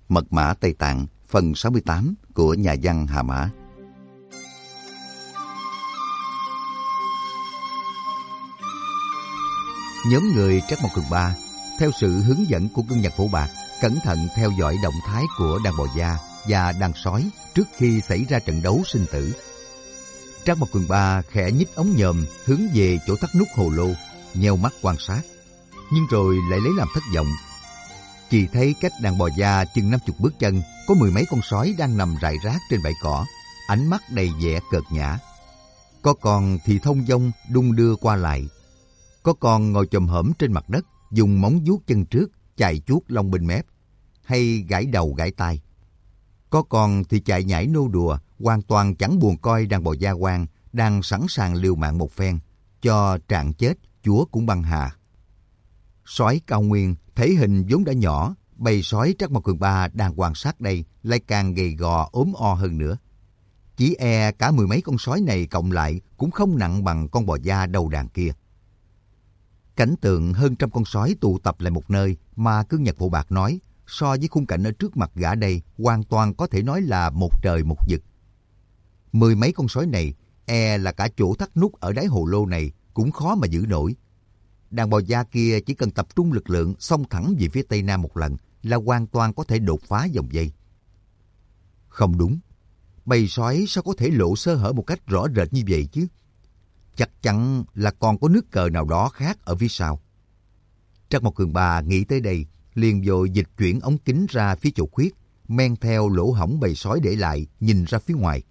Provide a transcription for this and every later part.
Mật mã Tây Tạng phần 68 của nhà văn Hà Mã. Nhóm người Trắc Mộc Cường Ba theo sự hướng dẫn của Cương Nhật Phổ Bạc cẩn thận theo dõi động thái của đàn bò gia và đàn sói trước khi xảy ra trận đấu sinh tử. Trắc Mộc Cường Ba khẽ nhích ống nhòm hướng về chỗ thắt nút hồ lô, nheo mắt quan sát, nhưng rồi lại lấy làm thất vọng. Chỉ thấy cách đàn bò gia chừng 50 bước chân có mười mấy con sói đang nằm rải rác trên bãi cỏ, ánh mắt đầy vẻ cợt nhã. Có con thì thông dong đung đưa qua lại, có con ngồi chồm hổm trên mặt đất, dùng móng vuốt chân trước chài chuốt lông bên mép, hay gãi đầu gãi tai. Có con thì chạy nhảy nô đùa, hoàn toàn chẳng buồn coi đàn bò gia quan đang sẵn sàng liều mạng một phen, cho trạng chết chúa cũng băng hà. Sói cao nguyên thể hình vốn đã nhỏ, bầy sói Trắc Mộc Cường Ba đang quan sát đây lại càng gầy gò ốm o hơn nữa. Chỉ e cả mười mấy con sói này cộng lại cũng không nặng bằng con bò gia đầu đàn kia. Cảnh tượng hơn trăm con sói tụ tập lại một nơi mà Cương Nhật Phổ Bạc nói, so với khung cảnh ở trước mặt gã đây hoàn toàn có thể nói là một trời một vực. Mười mấy con sói này e là cả chỗ thắt nút ở đáy hồ lô này cũng khó mà giữ nổi. Đàn bò gia kia chỉ cần tập trung lực lượng xông thẳng về phía tây nam một lần là hoàn toàn có thể đột phá vòng dây. Không đúng, bầy sói sao có thể lộ sơ hở một cách rõ rệt như vậy chứ? Chắc chắn là còn có nước cờ nào đó khác ở phía sau. Trắc Mộc Cường Ba nghĩ tới đây, liền vội dịch chuyển ống kính ra phía chỗ khuyết, men theo lỗ hổng bầy sói để lại, nhìn ra phía ngoài.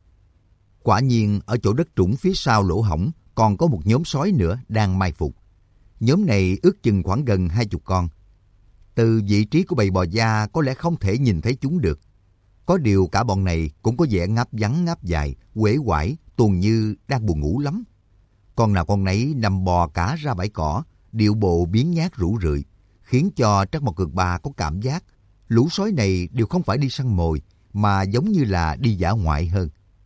Quả nhiên ở chỗ đất trũng phía sau lỗ hổng còn có một nhóm sói nữa đang mai phục. Nhóm này ước chừng khoảng gần 20 con. Từ vị trí của bầy bò gia có lẽ không thể nhìn thấy chúng được. Có điều cả bọn này cũng có vẻ ngáp vắng ngáp dài, uể oải, tuồn như đang buồn ngủ lắm. Con nào con nấy nằm bò cả ra bãi cỏ, điệu bộ biếng nhác rũ rượi, khiến cho Trắc Mộc Cường Ba có cảm giác lũ sói này đều không phải đi săn mồi, mà giống như là đi dã ngoại hơn.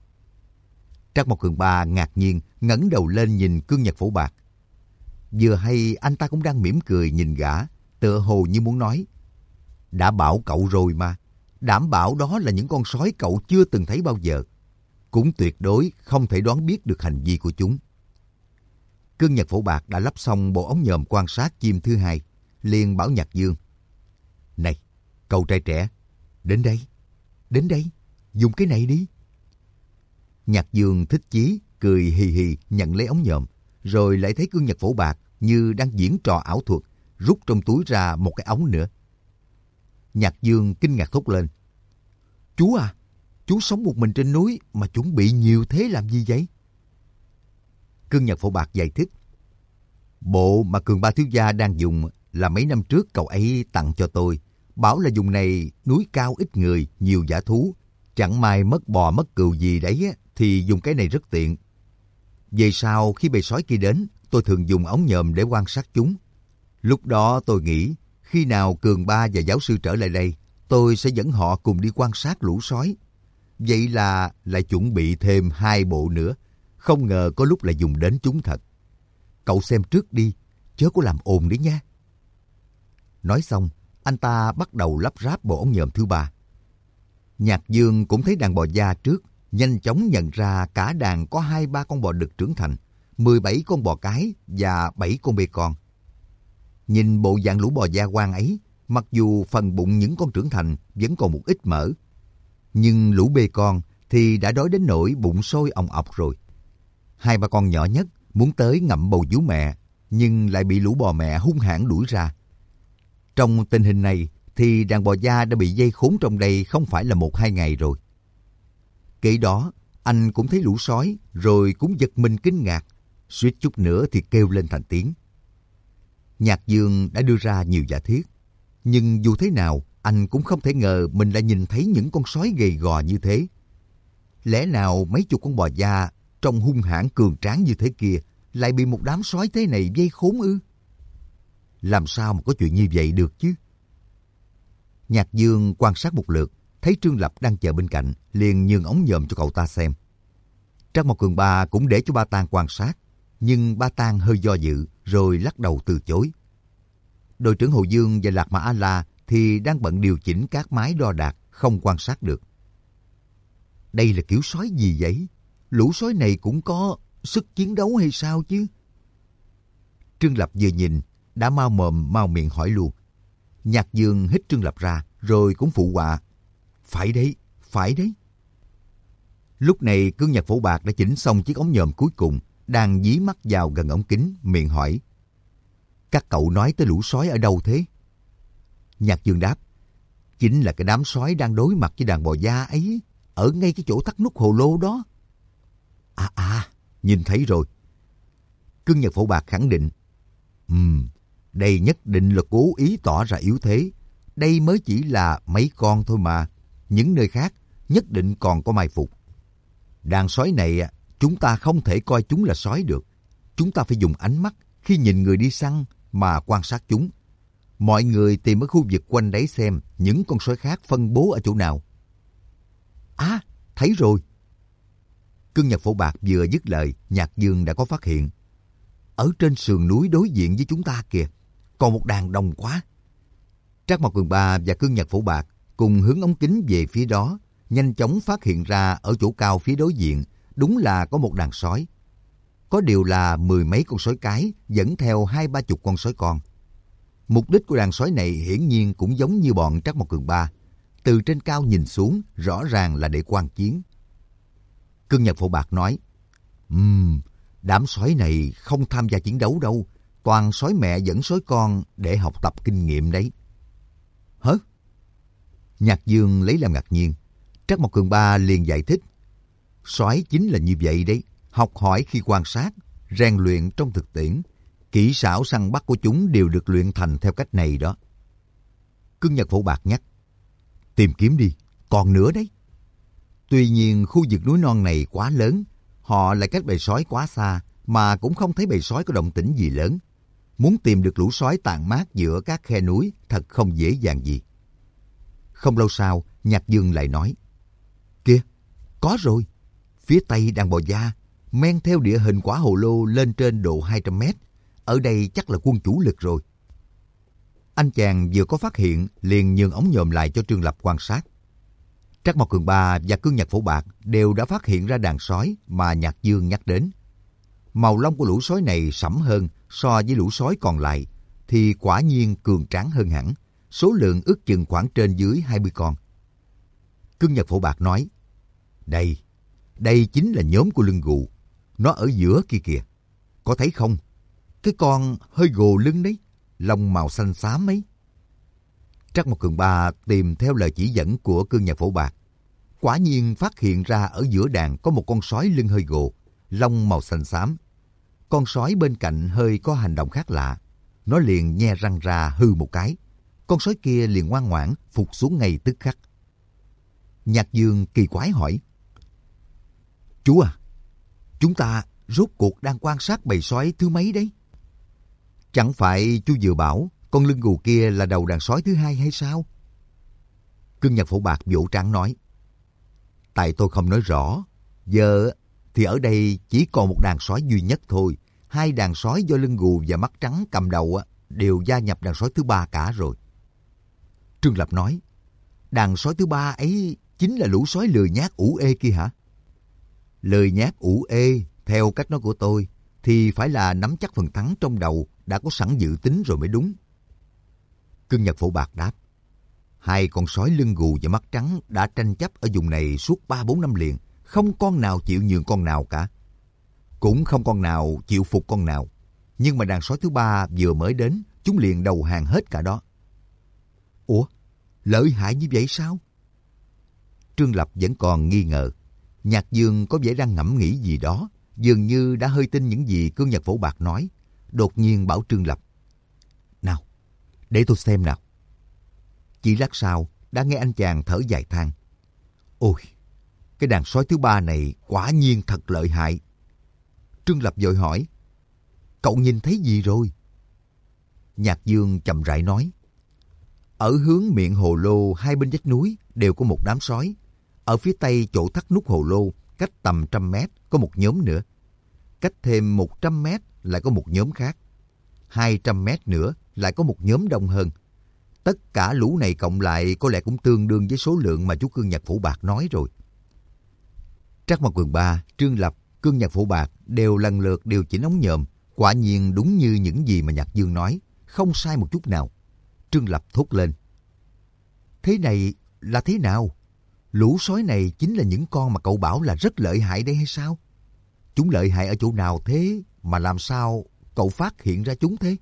Trắc Mộc Cường Ba ngạc nhiên ngẩng đầu lên nhìn Cương Nhật Phổ Bạc. Vừa hay anh ta cũng đang mỉm cười nhìn gã, tựa hồ như muốn nói: đã bảo cậu rồi mà, đảm bảo đó là những con sói cậu chưa từng thấy bao giờ. Cũng tuyệt đối không thể đoán biết được hành vi của chúng. Cương Nhật Phổ Bạc đã lắp xong bộ ống nhòm quan sát chim thứ hai, liền bảo Nhạc Dương: này, cậu trai trẻ, đến đây, dùng cái này đi. Nhạc Dương thích chí, cười hì hì nhận lấy ống nhòm, rồi lại thấy Cương Nhật Phổ Bạc như đang diễn trò ảo thuật, rút trong túi ra một cái ống nữa. Nhạc Dương kinh ngạc thốt lên: chú à, chú sống một mình trên núi mà chuẩn bị nhiều thế làm gì vậy? Cương Nhật Phổ Bạc giải thích: bộ mà Cường Ba thiếu gia đang dùng là mấy năm trước cậu ấy tặng cho tôi, bảo là dùng này núi cao ít người, nhiều dã thú, chẳng may mất bò mất cừu gì đấy thì dùng cái này rất tiện. Về sau khi bầy sói kia đến, tôi thường dùng ống nhòm để quan sát chúng. Lúc đó tôi nghĩ khi nào Cường Ba và giáo sư trở lại đây, tôi sẽ dẫn họ cùng đi quan sát lũ sói. Vậy là lại chuẩn bị thêm 2 bộ nữa, không ngờ có lúc lại dùng đến chúng thật. Cậu xem trước đi, chớ có làm ồn đấy nha. Nói xong, anh ta bắt đầu lắp ráp bộ ống nhòm thứ 3. Nhạc Dương cũng thấy đàn bò gia trước, nhanh chóng nhận ra cả đàn có 2-3 con bò đực trưởng thành, 17 con bò cái và 7 con bê con. Nhìn bộ dạng lũ bò gia quan ấy, mặc dù phần bụng những con trưởng thành vẫn còn một ít mỡ, nhưng lũ bê con thì đã đói đến nỗi bụng sôi òng ọc rồi. 2-3 con nhỏ nhất muốn tới ngậm bầu vú mẹ, nhưng lại bị lũ bò mẹ hung hãn đuổi ra. Trong tình hình này thì đàn bò gia đã bị dây khốn trong đây không phải là 1-2 ngày rồi. Kể đó, anh cũng thấy lũ sói, rồi cũng giật mình kinh ngạc, suýt chút nữa thì kêu lên thành tiếng. Nhạc Dương đã đưa ra nhiều giả thiết, nhưng dù thế nào, anh cũng không thể ngờ mình lại nhìn thấy những con sói gầy gò như thế. Lẽ nào mấy chục con bò gia trông hung hãn cường tráng như thế kia lại bị một đám sói thế này vây khốn ư? Làm sao mà có chuyện như vậy được chứ? Nhạc Dương quan sát một lượt, thấy Trương Lập đang chờ bên cạnh, liền nhường ống nhòm cho cậu ta xem. Trắc Mộc Cường Ba cũng để cho Ba Tang quan sát, nhưng Ba Tang hơi do dự, rồi lắc đầu từ chối. Đội trưởng Hồ Dương và Lạc Mã A-La thì đang bận điều chỉnh các máy đo đạc, không quan sát được. Đây là kiểu sói gì vậy? Lũ sói này cũng có sức chiến đấu hay sao chứ? Trương Lập vừa nhìn, đã mau mồm mau miệng hỏi luôn. Nhạc Dương hít Trương Lập ra, rồi cũng phụ họa. Phải đấy, phải đấy. Lúc này Cương Nhật Phổ Bạc đã chỉnh xong chiếc ống nhòm cuối cùng, đang dí mắt vào gần ống kính, miệng hỏi. Các cậu nói tới lũ sói ở đâu thế? Nhạc Dương đáp. Chính là cái đám sói đang đối mặt với đàn bò da ấy, ở ngay cái chỗ thắt nút hồ lô đó. Nhìn thấy rồi. Cương Nhật Phổ Bạc khẳng định. Đây nhất định là cố ý tỏ ra yếu thế. Đây mới chỉ là mấy con thôi mà. Những nơi khác nhất định còn có mai phục. Đàn sói này chúng ta không thể coi chúng là sói được. Chúng ta phải dùng ánh mắt khi nhìn người đi săn mà quan sát chúng. Mọi người tìm ở khu vực quanh đấy xem những con sói khác phân bố ở chỗ nào. Thấy rồi. Cương Nhật Phổ Bạc vừa dứt lời, Nhạc Dương đã có phát hiện. Ở trên sườn núi đối diện với chúng ta kìa, còn một đàn đông quá. Trác Mộc Cường Ba và Cương Nhật Phổ Bạc cùng hướng ống kính về phía đó, nhanh chóng phát hiện ra ở chỗ cao phía đối diện, đúng là có một đàn sói. Có điều là 10 mấy con sói cái dẫn theo 20-30 con sói con. Mục đích của đàn sói này hiển nhiên cũng giống như bọn Trác Mộc Cường Ba. Từ trên cao nhìn xuống, rõ ràng là để quan chiến. Cương Nhật Phổ Bạc nói, đám sói này không tham gia chiến đấu đâu, toàn sói mẹ dẫn sói con để học tập kinh nghiệm đấy. Hả? Nhạc Dương lấy làm ngạc nhiên. Trác Mộc Cường Ba liền giải thích. Sói chính là như vậy đấy, học hỏi khi quan sát, rèn luyện trong thực tiễn. Kỹ xảo săn bắt của chúng đều được luyện thành theo cách này đó. Cương Nhật Phổ Bạc nhắc. Tìm kiếm đi, còn nữa đấy. Tuy nhiên khu vực núi non này quá lớn, họ lại cách bầy sói quá xa, mà cũng không thấy bầy sói có động tĩnh gì lớn. Muốn tìm được lũ sói tàn mát giữa các khe núi thật không dễ dàng gì. Không lâu sau, Nhạc Dương lại nói. Kìa, có rồi. Phía tây đàn bò da, men theo địa hình quả hồ lô lên trên độ 200 mét. Ở đây chắc là quân chủ lực rồi. Anh chàng vừa có phát hiện, liền nhường ống nhòm lại cho Trương Lập quan sát. Trác Mộc Cường Ba và Cương Nhật Phổ Bạc đều đã phát hiện ra đàn sói mà Nhạc Dương nhắc đến. Màu lông của lũ sói này sẫm hơn so với lũ sói còn lại, thì quả nhiên cường tráng hơn hẳn, số lượng ước chừng khoảng trên dưới 20 con. Cương Nhật Phổ Bạc nói, đây chính là nhóm của lưng gù, nó ở giữa kia kìa, có thấy không? Cái con hơi gồ lưng đấy, lông màu xanh xám ấy. Trác Mộc Cường Ba tìm theo lời chỉ dẫn của Cương Nhật Phổ Bạc. Quả nhiên phát hiện ra ở giữa đàn có một con sói lưng hơi gồ, lông màu xanh xám. Con sói bên cạnh hơi có hành động khác lạ. Nó liền nhe răng ra hư một cái. Con sói kia liền ngoan ngoãn phục xuống ngay tức khắc. Nhạc Dương kỳ quái hỏi. Chú à, chúng ta rốt cuộc đang quan sát bầy sói thứ mấy đấy? Chẳng phải chú vừa bảo con lưng gù kia là đầu đàn sói thứ hai hay sao? Cương Nhật Phổ Bạc vỗ trán nói. Tại tôi không nói rõ. Giờ thì ở đây chỉ còn một đàn sói duy nhất thôi. Hai đàn sói do lưng gù và mắt trắng cầm đầu đều gia nhập đàn sói thứ ba cả rồi. Trương Lập nói. Đàn sói thứ ba ấy chính là lũ sói lười nhác ủ ê kia hả? Lười nhác ủ ê, theo cách nói của tôi, thì phải là nắm chắc phần thắng trong đầu, đã có sẵn dự tính rồi mới đúng. Cương Nhật Phổ Bạc đáp. Hai con sói lưng gù và mắt trắng đã tranh chấp ở vùng này suốt 3-4 năm liền, không con nào chịu nhường con nào cả. Cũng không con nào chịu phục con nào. Nhưng mà đàn sói thứ ba vừa mới đến, chúng liền đầu hàng hết cả đó. Ủa, lợi hại như vậy sao? Trương Lập vẫn còn nghi ngờ. Nhạc Dương có vẻ đang ngẫm nghĩ gì đó, dường như đã hơi tin những gì Cương Nhật Phổ Bạc nói. Đột nhiên bảo Trương Lập. Nào, để tôi xem nào. Chỉ lát sau, đã nghe anh chàng thở dài than. Ôi, cái đàn sói thứ ba này quả nhiên thật lợi hại. Trương Lập vội hỏi. Cậu nhìn thấy gì rồi? Nhạc Dương chậm rãi nói. Ở hướng miệng hồ lô hai bên vách núi đều có một đám sói. Ở phía tây chỗ thắt nút hồ lô, cách tầm 100 mét có một nhóm nữa. Cách thêm 100 mét lại có một nhóm khác. 200 mét nữa lại có một nhóm đông hơn. Tất cả lũ này cộng lại có lẽ cũng tương đương với số lượng mà chú Cương Nhật Phổ Bạc nói rồi. Trắc Mộc Cường Ba, Trương Lập, Cương Nhật Phổ Bạc đều lần lượt điều chỉnh ống nhòm. Quả nhiên đúng như những gì mà Nhạc Dương nói, không sai một chút nào. Trương Lập thốt lên. Thế này là thế nào? Lũ sói này chính là những con mà cậu bảo là rất lợi hại đấy hay sao? Chúng lợi hại ở chỗ nào thế mà làm sao cậu phát hiện ra chúng thế?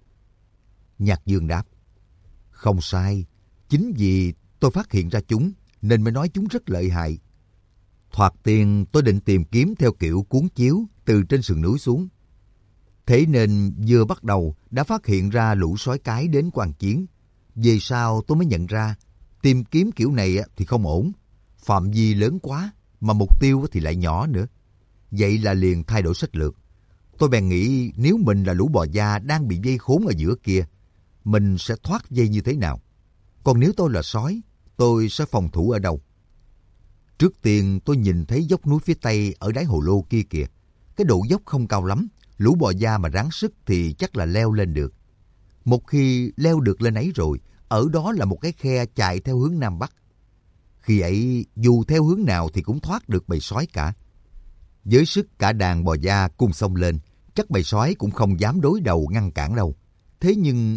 Nhạc Dương đáp. Không sai, chính vì tôi phát hiện ra chúng nên mới nói chúng rất lợi hại. Thoạt tiên tôi định tìm kiếm theo kiểu cuốn chiếu từ trên sườn núi xuống. Thế nên vừa bắt đầu đã phát hiện ra lũ sói cái đến quan chiến. Về sau tôi mới nhận ra tìm kiếm kiểu này thì không ổn. Phạm vi lớn quá mà mục tiêu thì lại nhỏ nữa. Vậy là liền thay đổi sách lược. Tôi bèn nghĩ nếu mình là lũ bò da đang bị dây khốn ở giữa kia, mình sẽ thoát dây như thế nào? Còn nếu tôi là sói, tôi sẽ phòng thủ ở đâu? Trước tiên tôi nhìn thấy dốc núi phía tây ở đáy hồ lô kia kìa. Cái độ dốc không cao lắm, lũ bò da mà ráng sức thì chắc là leo lên được. Một khi leo được lên ấy rồi, ở đó là một cái khe chạy theo hướng Nam Bắc. Khi ấy, dù theo hướng nào thì cũng thoát được bầy sói cả. Với sức cả đàn bò da cùng xông lên, chắc bầy sói cũng không dám đối đầu ngăn cản đâu. Thế nhưng...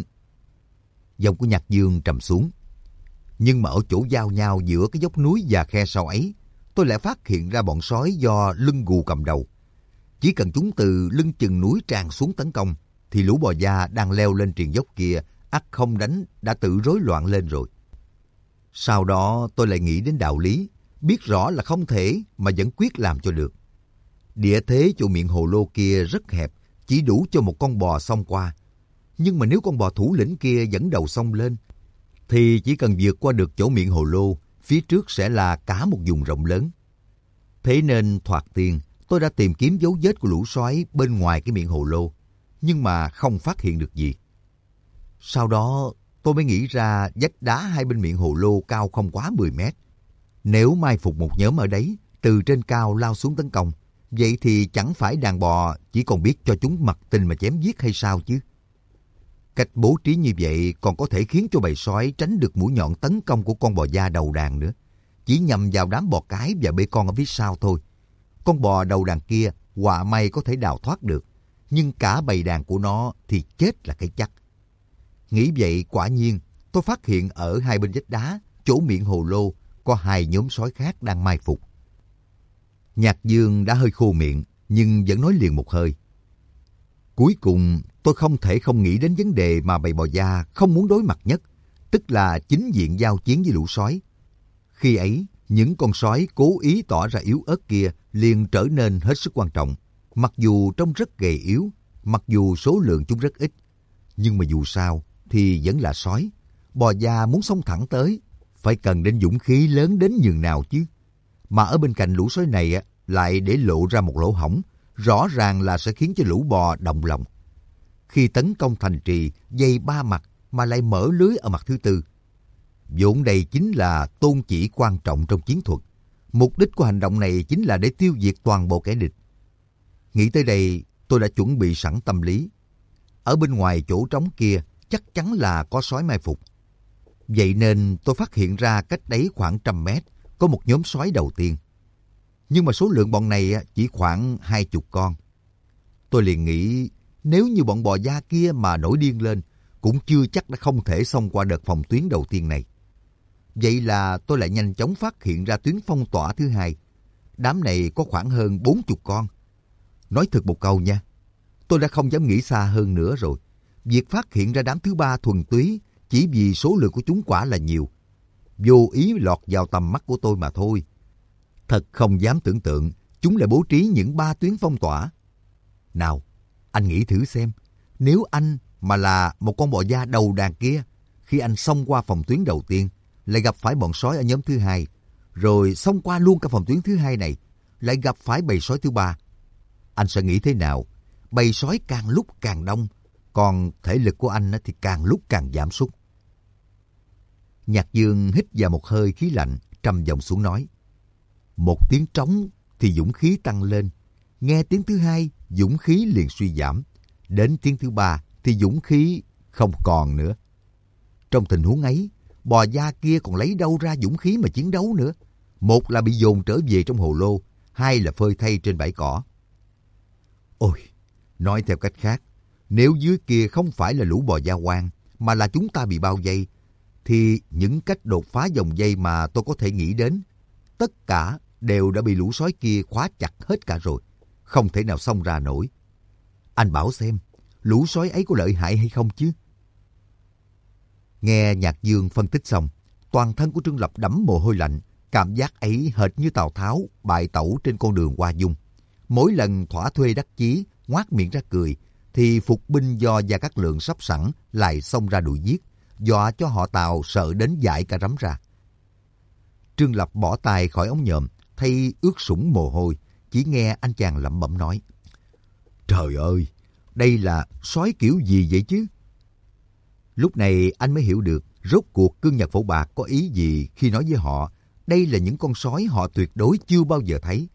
Giọng của Nhạc Dương trầm xuống. Nhưng mà ở chỗ giao nhau giữa cái dốc núi và khe sâu ấy, tôi lại phát hiện ra bọn sói do lưng gù cầm đầu. Chỉ cần chúng từ lưng chừng núi tràn xuống tấn công, thì lũ bò da đang leo lên triền dốc kia, ắt không đánh đã tự rối loạn lên rồi. Sau đó tôi lại nghĩ đến đạo lý, biết rõ là không thể mà vẫn quyết làm cho được. Địa thế chỗ miệng hồ lô kia rất hẹp, chỉ đủ cho một con bò xông qua. Nhưng mà nếu con bò thủ lĩnh kia dẫn đầu xông lên, thì chỉ cần vượt qua được chỗ miệng hồ lô, phía trước sẽ là cả một vùng rộng lớn. Thế nên thoạt tiên, tôi đã tìm kiếm dấu vết của lũ sói bên ngoài cái miệng hồ lô, nhưng mà không phát hiện được gì. Sau đó, tôi mới nghĩ ra vách đá hai bên miệng hồ lô cao không quá 10 mét. Nếu mai phục một nhóm ở đấy, từ trên cao lao xuống tấn công, vậy thì chẳng phải đàn bò chỉ còn biết cho chúng mặc tình mà chém giết hay sao chứ? Cách bố trí như vậy còn có thể khiến cho bầy sói tránh được mũi nhọn tấn công của con bò da đầu đàn nữa. Chỉ nhằm vào đám bò cái và bê con ở phía sau thôi. Con bò đầu đàn kia họa may có thể đào thoát được, nhưng cả bầy đàn của nó thì chết là cái chắc. Nghĩ vậy quả nhiên tôi phát hiện ở hai bên vách đá, chỗ miệng hồ lô, có hai nhóm sói khác đang mai phục. Nhạc Dương đã hơi khô miệng, nhưng vẫn nói liền một hơi. Cuối cùng tôi không thể không nghĩ đến vấn đề mà bầy bò da không muốn đối mặt nhất, tức là chính diện giao chiến với lũ sói. Khi ấy, những con sói cố ý tỏ ra yếu ớt kia liền trở nên hết sức quan trọng. Mặc dù trông rất gầy yếu, mặc dù số lượng chúng rất ít, nhưng mà dù sao thì vẫn là sói. Bò da muốn xông thẳng tới, phải cần đến dũng khí lớn đến nhường nào chứ. Mà ở bên cạnh lũ sói này lại để lộ ra một lỗ hổng, rõ ràng là sẽ khiến cho lũ bò động lòng. Khi tấn công thành trì, dây ba mặt mà lại mở lưới ở mặt thứ tư. Vốn đây chính là tôn chỉ quan trọng trong chiến thuật. Mục đích của hành động này chính là để tiêu diệt toàn bộ kẻ địch. Nghĩ tới đây, tôi đã chuẩn bị sẵn tâm lý. Ở bên ngoài chỗ trống kia chắc chắn là có sói mai phục. Vậy nên tôi phát hiện ra cách đấy khoảng 100 mét có một nhóm sói đầu tiên. Nhưng mà số lượng bọn này chỉ khoảng 20 con. Tôi liền nghĩ nếu như bọn bò da kia mà nổi điên lên, cũng chưa chắc đã không thể xông qua đợt phòng tuyến đầu tiên này. Vậy là tôi lại nhanh chóng phát hiện ra tuyến phong tỏa thứ hai. Đám này có khoảng hơn 40 con. Nói thật một câu nha, tôi đã không dám nghĩ xa hơn nữa rồi. Việc phát hiện ra đám thứ ba thuần túy chỉ vì số lượng của chúng quả là nhiều. Vô ý lọt vào tầm mắt của tôi mà thôi. Thật không dám tưởng tượng chúng lại bố trí những 3 tuyến phong tỏa. Nào, anh nghĩ thử xem, nếu anh mà là một con bò da đầu đàn kia, khi anh xông qua phòng tuyến đầu tiên, lại gặp phải bọn sói ở nhóm thứ hai, rồi xông qua luôn cả phòng tuyến thứ hai này, lại gặp phải bầy sói thứ ba, anh sẽ nghĩ thế nào? Bầy sói càng lúc càng đông, còn thể lực của anh thì càng lúc càng giảm sút. Nhạc Dương hít vào một hơi khí lạnh, trầm giọng xuống nói. Một tiếng trống thì dũng khí tăng lên, nghe tiếng thứ hai, dũng khí liền suy giảm, đến tiếng thứ ba thì dũng khí không còn nữa. Trong tình huống ấy, bò da kia còn lấy đâu ra dũng khí mà chiến đấu nữa. Một là bị dồn trở về trong hồ lô, hai là phơi thây trên bãi cỏ. Ôi, nói theo cách khác, nếu dưới kia không phải là lũ bò da quang, mà là chúng ta bị bao vây, thì những cách đột phá dòng dây mà tôi có thể nghĩ đến, tất cả đều đã bị lũ sói kia khóa chặt hết cả rồi, không thể nào xông ra nổi. Anh bảo xem, lũ sói ấy có lợi hại hay không chứ? Nghe Nhạc Dương phân tích xong, toàn thân của Trương Lập đẫm mồ hôi lạnh, cảm giác ấy hệt như Tào Tháo bại tẩu trên con đường Hoa Dung. Mỗi lần thỏa thuê đắc chí, ngoác miệng ra cười, thì phục binh do Gia Cát Lượng sắp sẵn lại xông ra đuổi giết, dọa cho họ Tào sợ đến dại cả rắm ra. Trương Lập bỏ tay khỏi ống nhòm, thay ướt sũng mồ hôi, chỉ nghe anh chàng lẩm bẩm nói: Trời ơi, đây là sói kiểu gì vậy chứ? Lúc này anh mới hiểu được rốt cuộc Cương Nhật Phổ Bạc có ý gì khi nói với họ đây là những con sói họ tuyệt đối chưa bao giờ thấy.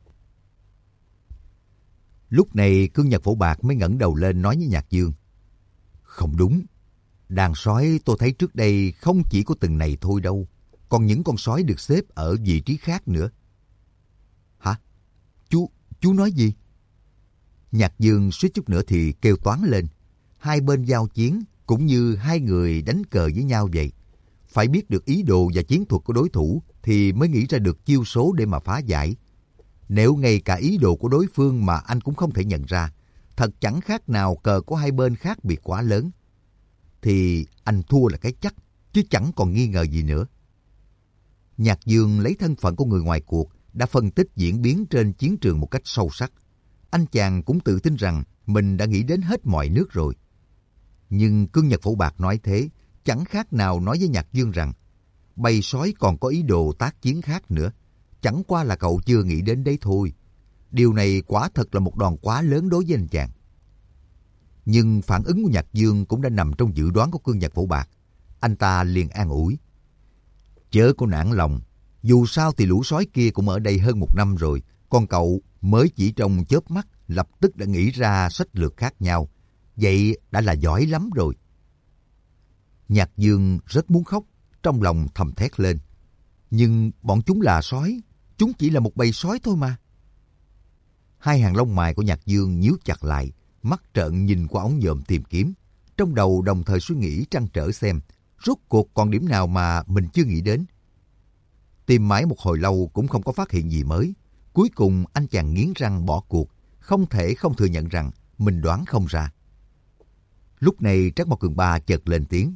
Lúc này Cương Nhật Phổ Bạc mới ngẩng đầu lên nói với Nhạc Dương: Không đúng, đàn sói tôi thấy trước đây không chỉ có từng này thôi đâu, còn những con sói được xếp ở vị trí khác nữa. Hả? Chú nói gì? Nhạc Dương suýt chút nữa thì kêu toáng lên. Hai bên giao chiến cũng như hai người đánh cờ với nhau vậy. Phải biết được ý đồ và chiến thuật của đối thủ thì mới nghĩ ra được chiêu số để mà phá giải. Nếu ngay cả ý đồ của đối phương mà anh cũng không thể nhận ra, thật chẳng khác nào cờ của hai bên khác biệt quá lớn, thì anh thua là cái chắc, chứ chẳng còn nghi ngờ gì nữa. Nhạc Dương lấy thân phận của người ngoài cuộc, đã phân tích diễn biến trên chiến trường một cách sâu sắc. Anh chàng cũng tự tin rằng mình đã nghĩ đến hết mọi nước rồi. Nhưng Cương Nhật Phổ Bạc nói thế, chẳng khác nào nói với Nhạc Dương rằng bầy sói còn có ý đồ tác chiến khác nữa. Chẳng qua là cậu chưa nghĩ đến đấy thôi. Điều này quả thật là một đòn quá lớn đối với anh chàng. Nhưng phản ứng của Nhạc Dương cũng đã nằm trong dự đoán của Cương Nhật Phổ Bạc. Anh ta liền an ủi: Chớ có nản lòng, dù sao thì lũ sói kia cũng ở đây hơn 1 năm rồi, còn cậu mới chỉ trong chớp mắt lập tức đã nghĩ ra sách lược khác nhau. Vậy đã là giỏi lắm rồi. Nhạc Dương rất muốn khóc, trong lòng thầm thét lên: Nhưng bọn chúng là sói, chúng chỉ là một bầy sói thôi mà. Hai hàng lông mày của Nhạc Dương nhíu chặt lại, mắt trợn nhìn qua ống nhòm tìm kiếm, trong đầu đồng thời suy nghĩ trăn trở xem rốt cuộc còn điểm nào mà mình chưa nghĩ đến. Tìm mãi một hồi lâu cũng không có phát hiện gì mới. Cuối cùng anh chàng nghiến răng bỏ cuộc, không thể không thừa nhận rằng mình đoán không ra. Lúc này Trác Mộc Cường Ba chợt lên tiếng: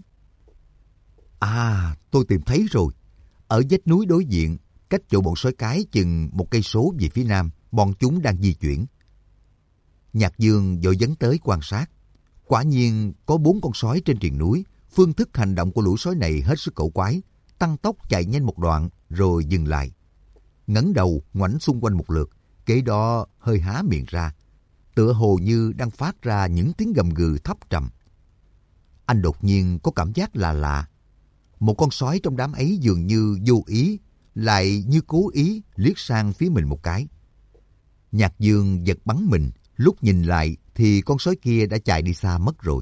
Tôi tìm thấy rồi. Ở vách núi đối diện, cách chỗ bọn sói cái chừng 1 cây số về phía nam, bọn chúng đang di chuyển. Nhạc Dương vội dấn tới quan sát. Quả nhiên có 4 con sói trên triền núi. Phương thức hành động của lũ sói này hết sức cổ quái, tăng tốc chạy nhanh một đoạn rồi dừng lại, ngẩng đầu ngoảnh xung quanh một lượt, kế đó hơi há miệng ra, tựa hồ như đang phát ra những tiếng gầm gừ thấp trầm. Anh đột nhiên có cảm giác là lạ. Một con sói trong đám ấy dường như vô ý, lại như cố ý liếc sang phía mình một cái. Nhạc Dương giật bắn mình, lúc nhìn lại thì con sói kia đã chạy đi xa mất rồi.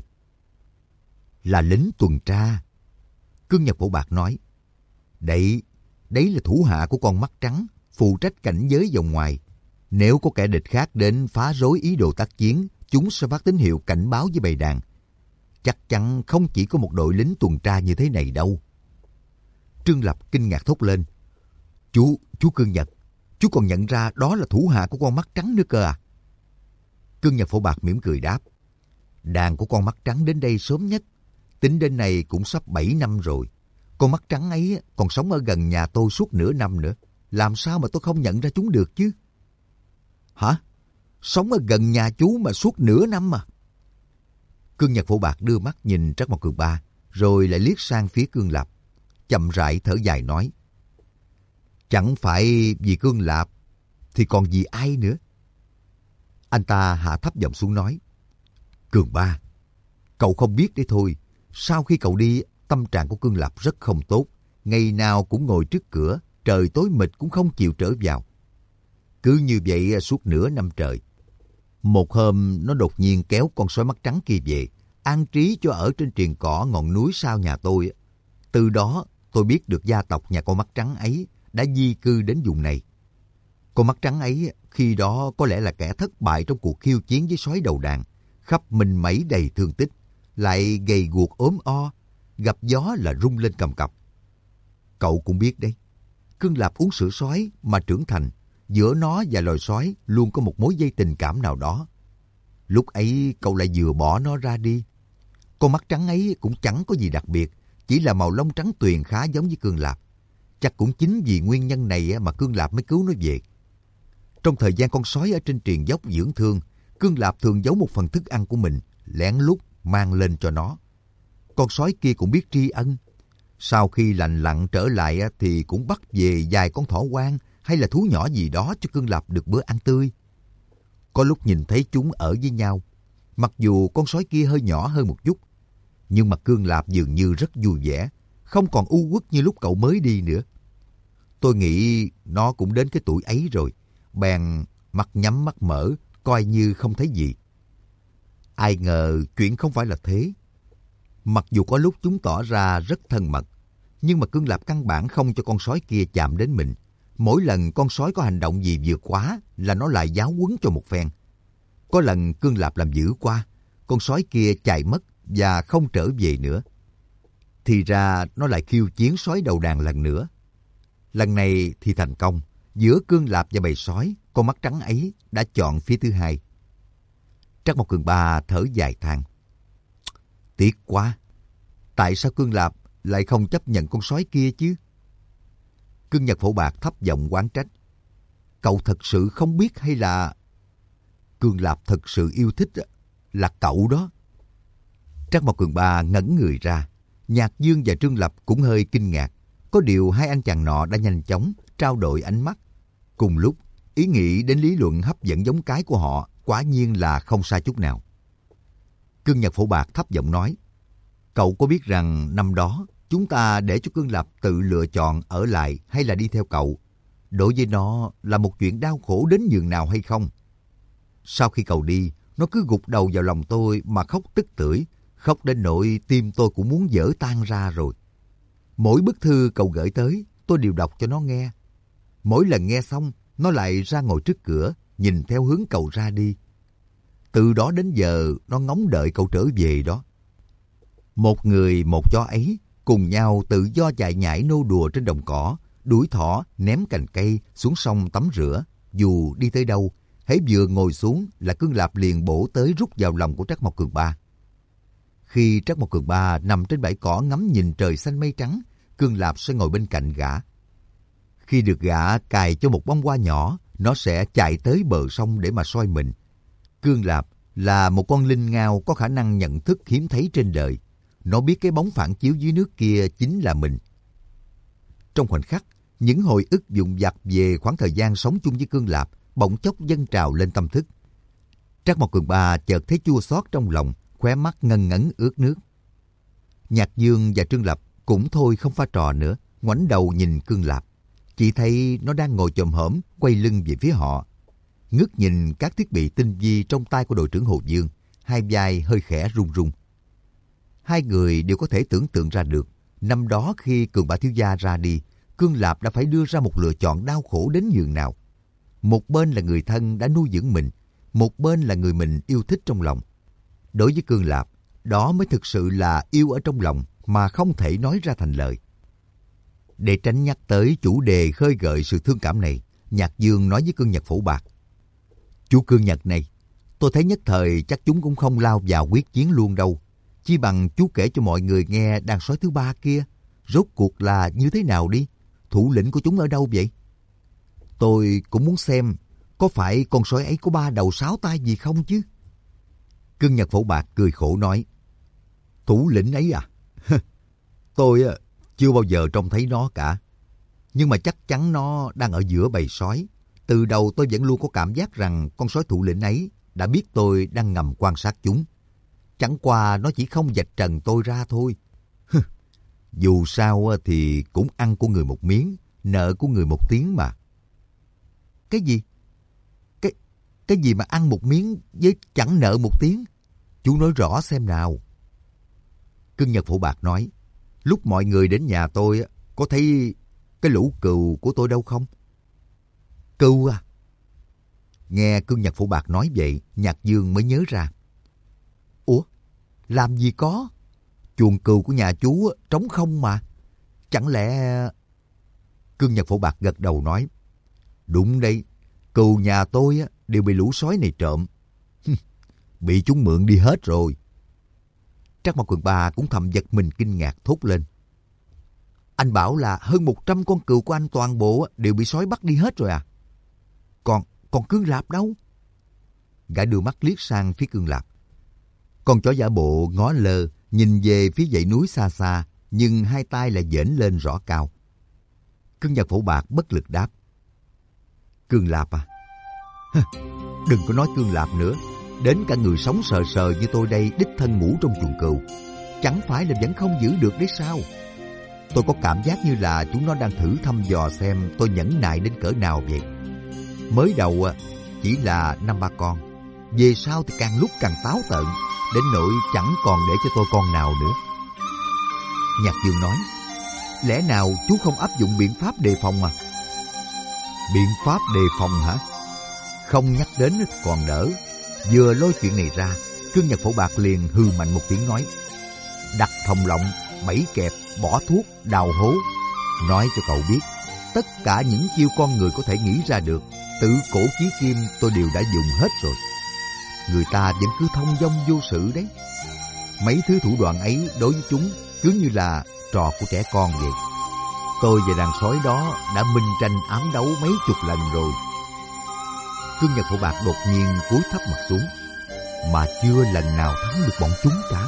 Là lính tuần tra. Cương Nhật Phổ Bạc nói: Đấy là thủ hạ của con mắt trắng, phụ trách cảnh giới vòng ngoài. Nếu có kẻ địch khác đến phá rối ý đồ tác chiến, chúng sẽ phát tín hiệu cảnh báo với bầy đàn. Chắc chắn không chỉ có một đội lính tuần tra như thế này đâu. Trương Lập kinh ngạc thốt lên: Chú Cương Nhật, chú còn nhận ra đó là thủ hạ của con mắt trắng nữa cơ à? Cương Nhật Phổ Bạc mỉm cười đáp: Đàn của con mắt trắng đến đây sớm nhất, tính đến này cũng sắp 7 năm rồi. Con mắt trắng ấy còn sống ở gần nhà tôi suốt nửa năm nữa. Làm sao mà tôi không nhận ra chúng được chứ? Hả? Sống ở gần nhà chú mà suốt nửa năm mà? Cương Nhật Phổ Bạc đưa mắt nhìn Trác Mộc Cường Ba, rồi lại liếc sang phía Cương Lạp, chậm rãi thở dài nói: Chẳng phải vì Cương Lạp thì còn vì ai nữa? Anh ta hạ thấp giọng xuống nói: Cường Ba, cậu không biết đấy thôi. Sau khi cậu đi, tâm trạng của Cương Lạp rất không tốt. Ngày nào cũng ngồi trước cửa, trời tối mịt cũng không chịu trở vào. Cứ như vậy suốt nửa năm trời. Một hôm nó đột nhiên kéo con sói mắt trắng kia về, an trí cho ở trên triền cỏ ngọn núi sau nhà tôi. Từ đó tôi biết được gia tộc nhà con mắt trắng ấy đã di cư đến vùng này. Con mắt trắng ấy khi đó có lẽ là kẻ thất bại trong cuộc khiêu chiến với sói đầu đàn, khắp mình mẩy đầy thương tích, lại gầy guộc ốm o, gặp gió là rung lên cầm cập. Cậu cũng biết đấy, Cương Lạp uống sữa sói mà trưởng thành, giữa nó và loài sói luôn có một mối dây tình cảm nào đó. Lúc ấy cậu lại vừa bỏ nó ra đi. Con mắt trắng ấy cũng chẳng có gì đặc biệt, chỉ là màu lông trắng tuyền khá giống với Cương Lạp. Chắc cũng chính vì nguyên nhân này mà Cương Lạp mới cứu nó về. Trong thời gian con sói ở trên triền dốc dưỡng thương, Cương Lạp thường giấu một phần thức ăn của mình, lén lút mang lên cho nó. Con sói kia cũng biết tri ân. Sau khi lành lặn trở lại thì cũng bắt về vài con thỏ hoang hay là thú nhỏ gì đó cho Cương Lạp được bữa ăn tươi. Có lúc nhìn thấy chúng ở với nhau, mặc dù con sói kia hơi nhỏ hơn một chút, nhưng mà Cương Lạp dường như rất vui vẻ, không còn u uất như lúc cậu mới đi nữa. Tôi nghĩ nó cũng đến cái tuổi ấy rồi, bèn mắt nhắm mắt mở, coi như không thấy gì. Ai ngờ chuyện không phải là thế. Mặc dù có lúc chúng tỏ ra rất thân mật, nhưng mà Cương Lạp căn bản không cho con sói kia chạm đến mình. Mỗi lần con sói có hành động gì vượt quá là nó lại giáo huấn cho một phen. Có lần Cương Lạp làm dữ quá, con sói kia chạy mất và không trở về nữa. Thì ra nó lại khiêu chiến sói đầu đàn lần nữa. Lần này thì thành công. Giữa Cương Lạp và bầy sói, con mắt trắng ấy đã chọn phía thứ hai. Trắc Mộc Cường Ba thở dài than. Tiếc quá. Tại sao Cương Lạp lại không chấp nhận con sói kia chứ? Cương Nhật Phổ Bạc thấp giọng oán trách. Cậu thật sự không biết hay là... Cương Lạp thật sự yêu thích là cậu đó. Trắc Mộc Cường Ba ngẩn người ra. Nhạc Dương và Trương Lập cũng hơi kinh ngạc. Có điều hai anh chàng nọ đã nhanh chóng trao đổi ánh mắt. Cùng lúc, ý nghĩ đến lý luận hấp dẫn giống cái của họ quả nhiên là không sai chút nào. Cương Nhật Phổ Bạc thấp giọng nói. Cậu có biết rằng năm đó chúng ta để cho Cương Lạp tự lựa chọn ở lại hay là đi theo cậu? Đối với nó là một chuyện đau khổ đến nhường nào hay không? Sau khi cậu đi, nó cứ gục đầu vào lòng tôi mà khóc tức tưởi, khóc đến nỗi tim tôi cũng muốn vỡ tan ra rồi. Mỗi bức thư cậu gửi tới, tôi đều đọc cho nó nghe. Mỗi lần nghe xong, nó lại ra ngồi trước cửa, nhìn theo hướng cậu ra đi. Từ đó đến giờ, nó ngóng đợi cậu trở về đó. Một người một chó ấy cùng nhau tự do chạy nhảy nô đùa trên đồng cỏ, đuổi thỏ, ném cành cây xuống sông tắm rửa. Dù đi tới đâu, hễ vừa ngồi xuống là Cương Lạp liền bổ tới rút vào lòng của Trắc Mộc Cường Ba. Khi Trắc Mộc Cường Ba nằm trên bãi cỏ ngắm nhìn trời xanh mây trắng, Cương Lạp sẽ ngồi bên cạnh gã. Khi được gã cài cho một bông hoa nhỏ, nó sẽ chạy tới bờ sông để mà soi mình. Cương Lạp là một con linh ngao có khả năng nhận thức hiếm thấy trên đời. Nó biết cái bóng phản chiếu dưới nước kia chính là mình. Trong khoảnh khắc, những hồi ức dồn dập về khoảng thời gian sống chung với Cương Lạp bỗng chốc dâng trào lên tâm thức. Trắc Mộc Cường Ba chợt thấy chua xót trong lòng, khóe mắt ngân ngấn ướt nước. Nhạc Dương và Trương Lập cũng thôi không pha trò nữa, ngoảnh đầu nhìn Cương Lạp. Chỉ thấy nó đang ngồi chồm hổm, quay lưng về phía họ. Ngước nhìn các thiết bị tinh vi trong tay của đội trưởng Hồ Dương, hai vai hơi khẽ run run. Hai người đều có thể tưởng tượng ra được, năm đó khi Cường Ba thiếu gia ra đi, Cương Lạp đã phải đưa ra một lựa chọn đau khổ đến nhường nào. Một bên là người thân đã nuôi dưỡng mình, một bên là người mình yêu thích trong lòng. Đối với Cương Lạp, đó mới thực sự là yêu ở trong lòng mà không thể nói ra thành lời. Để tránh nhắc tới chủ đề khơi gợi sự thương cảm này, Nhạc Dương nói với Cương Nhật Phổ Bạc. Chú Cương Nhật này, tôi thấy nhất thời chắc chúng cũng không lao vào quyết chiến luôn đâu. Chi bằng chú kể cho mọi người nghe đàn sói thứ ba kia, rốt cuộc là như thế nào đi, thủ lĩnh của chúng ở đâu vậy? Tôi cũng muốn xem, có phải con sói ấy có 3 đầu 6 tay gì không chứ? Cương Nhật Phổ Bạc cười khổ nói. Thủ lĩnh ấy à? Tôi chưa bao giờ trông thấy nó cả. Nhưng mà chắc chắn nó đang ở giữa bầy sói. Từ đầu tôi vẫn luôn có cảm giác rằng con sói thủ lĩnh ấy đã biết tôi đang ngầm quan sát chúng. Chẳng qua nó chỉ không vạch trần tôi ra thôi. Dù sao thì cũng ăn của người một miếng, nợ của người một tiếng mà. Cái gì? Cái gì mà ăn một miếng với chẳng nợ một tiếng? Chú nói rõ xem nào. Cương Nhật Phổ Bạc nói. lúc mọi người đến nhà tôi có thấy cái lũ cừu của tôi đâu không? Cừu à? Nghe Cương Nhật Phổ Bạc nói vậy, Nhạc Dương mới nhớ ra. Ủa, làm gì có? Chuồng cừu của nhà chú trống không mà. Chẳng lẽ... Cương Nhật Phổ Bạc gật đầu nói. Đúng đấy, cừu nhà tôi đều bị lũ sói này trộm. Bị chúng mượn đi hết rồi. Trác Mộc Cường Ba cũng thầm giật mình kinh ngạc thốt lên. Anh bảo là hơn 100 con cừu của anh toàn bộ đều bị sói bắt đi hết rồi à? Còn Cương Lạp đâu? Gã đưa mắt liếc sang phía Cương Lạp. Con chó giả bộ ngó lơ, nhìn về phía dãy núi xa xa, nhưng hai tay lại giễnh lên rõ cao. Cương Nhật Phổ Bạc bất lực đáp. Cương Lạp à? Đừng có nói Cương Lạp nữa. Đến cả người sống sờ sờ như tôi đây đích thân ngủ trong chuồng cừu, chẳng phải là vẫn không giữ được đấy sao? Tôi có cảm giác như là chúng nó đang thử thăm dò xem tôi nhẫn nại đến cỡ nào vậy. Mới đầu chỉ là 5-3 con, về sau thì càng lúc càng táo tợn, đến nỗi chẳng còn để cho tôi con nào nữa. Nhạc Dương nói, lẽ nào chú không áp dụng biện pháp đề phòng à? Biện pháp đề phòng hả? Không nhắc đến thì còn đỡ. Vừa lôi chuyện này ra, Cương Nhật Phổ Bạc liền hừ mạnh một tiếng nói. Đặt thòng lọng, bẫy kẹp, bỏ thuốc, đào hố. Nói cho cậu biết, tất cả những chiêu con người có thể nghĩ ra được, tự cổ chí kim tôi đều đã dùng hết rồi. Người ta vẫn cứ thông dong vô sự đấy. Mấy thứ thủ đoạn ấy đối với chúng cứ như là trò của trẻ con vậy. Tôi và đàn sói đó đã minh tranh ám đấu mấy chục lần rồi. Cương Nhật Phổ Bạc đột nhiên cúi thấp mặt xuống, mà chưa lần nào thắng được bọn chúng cả.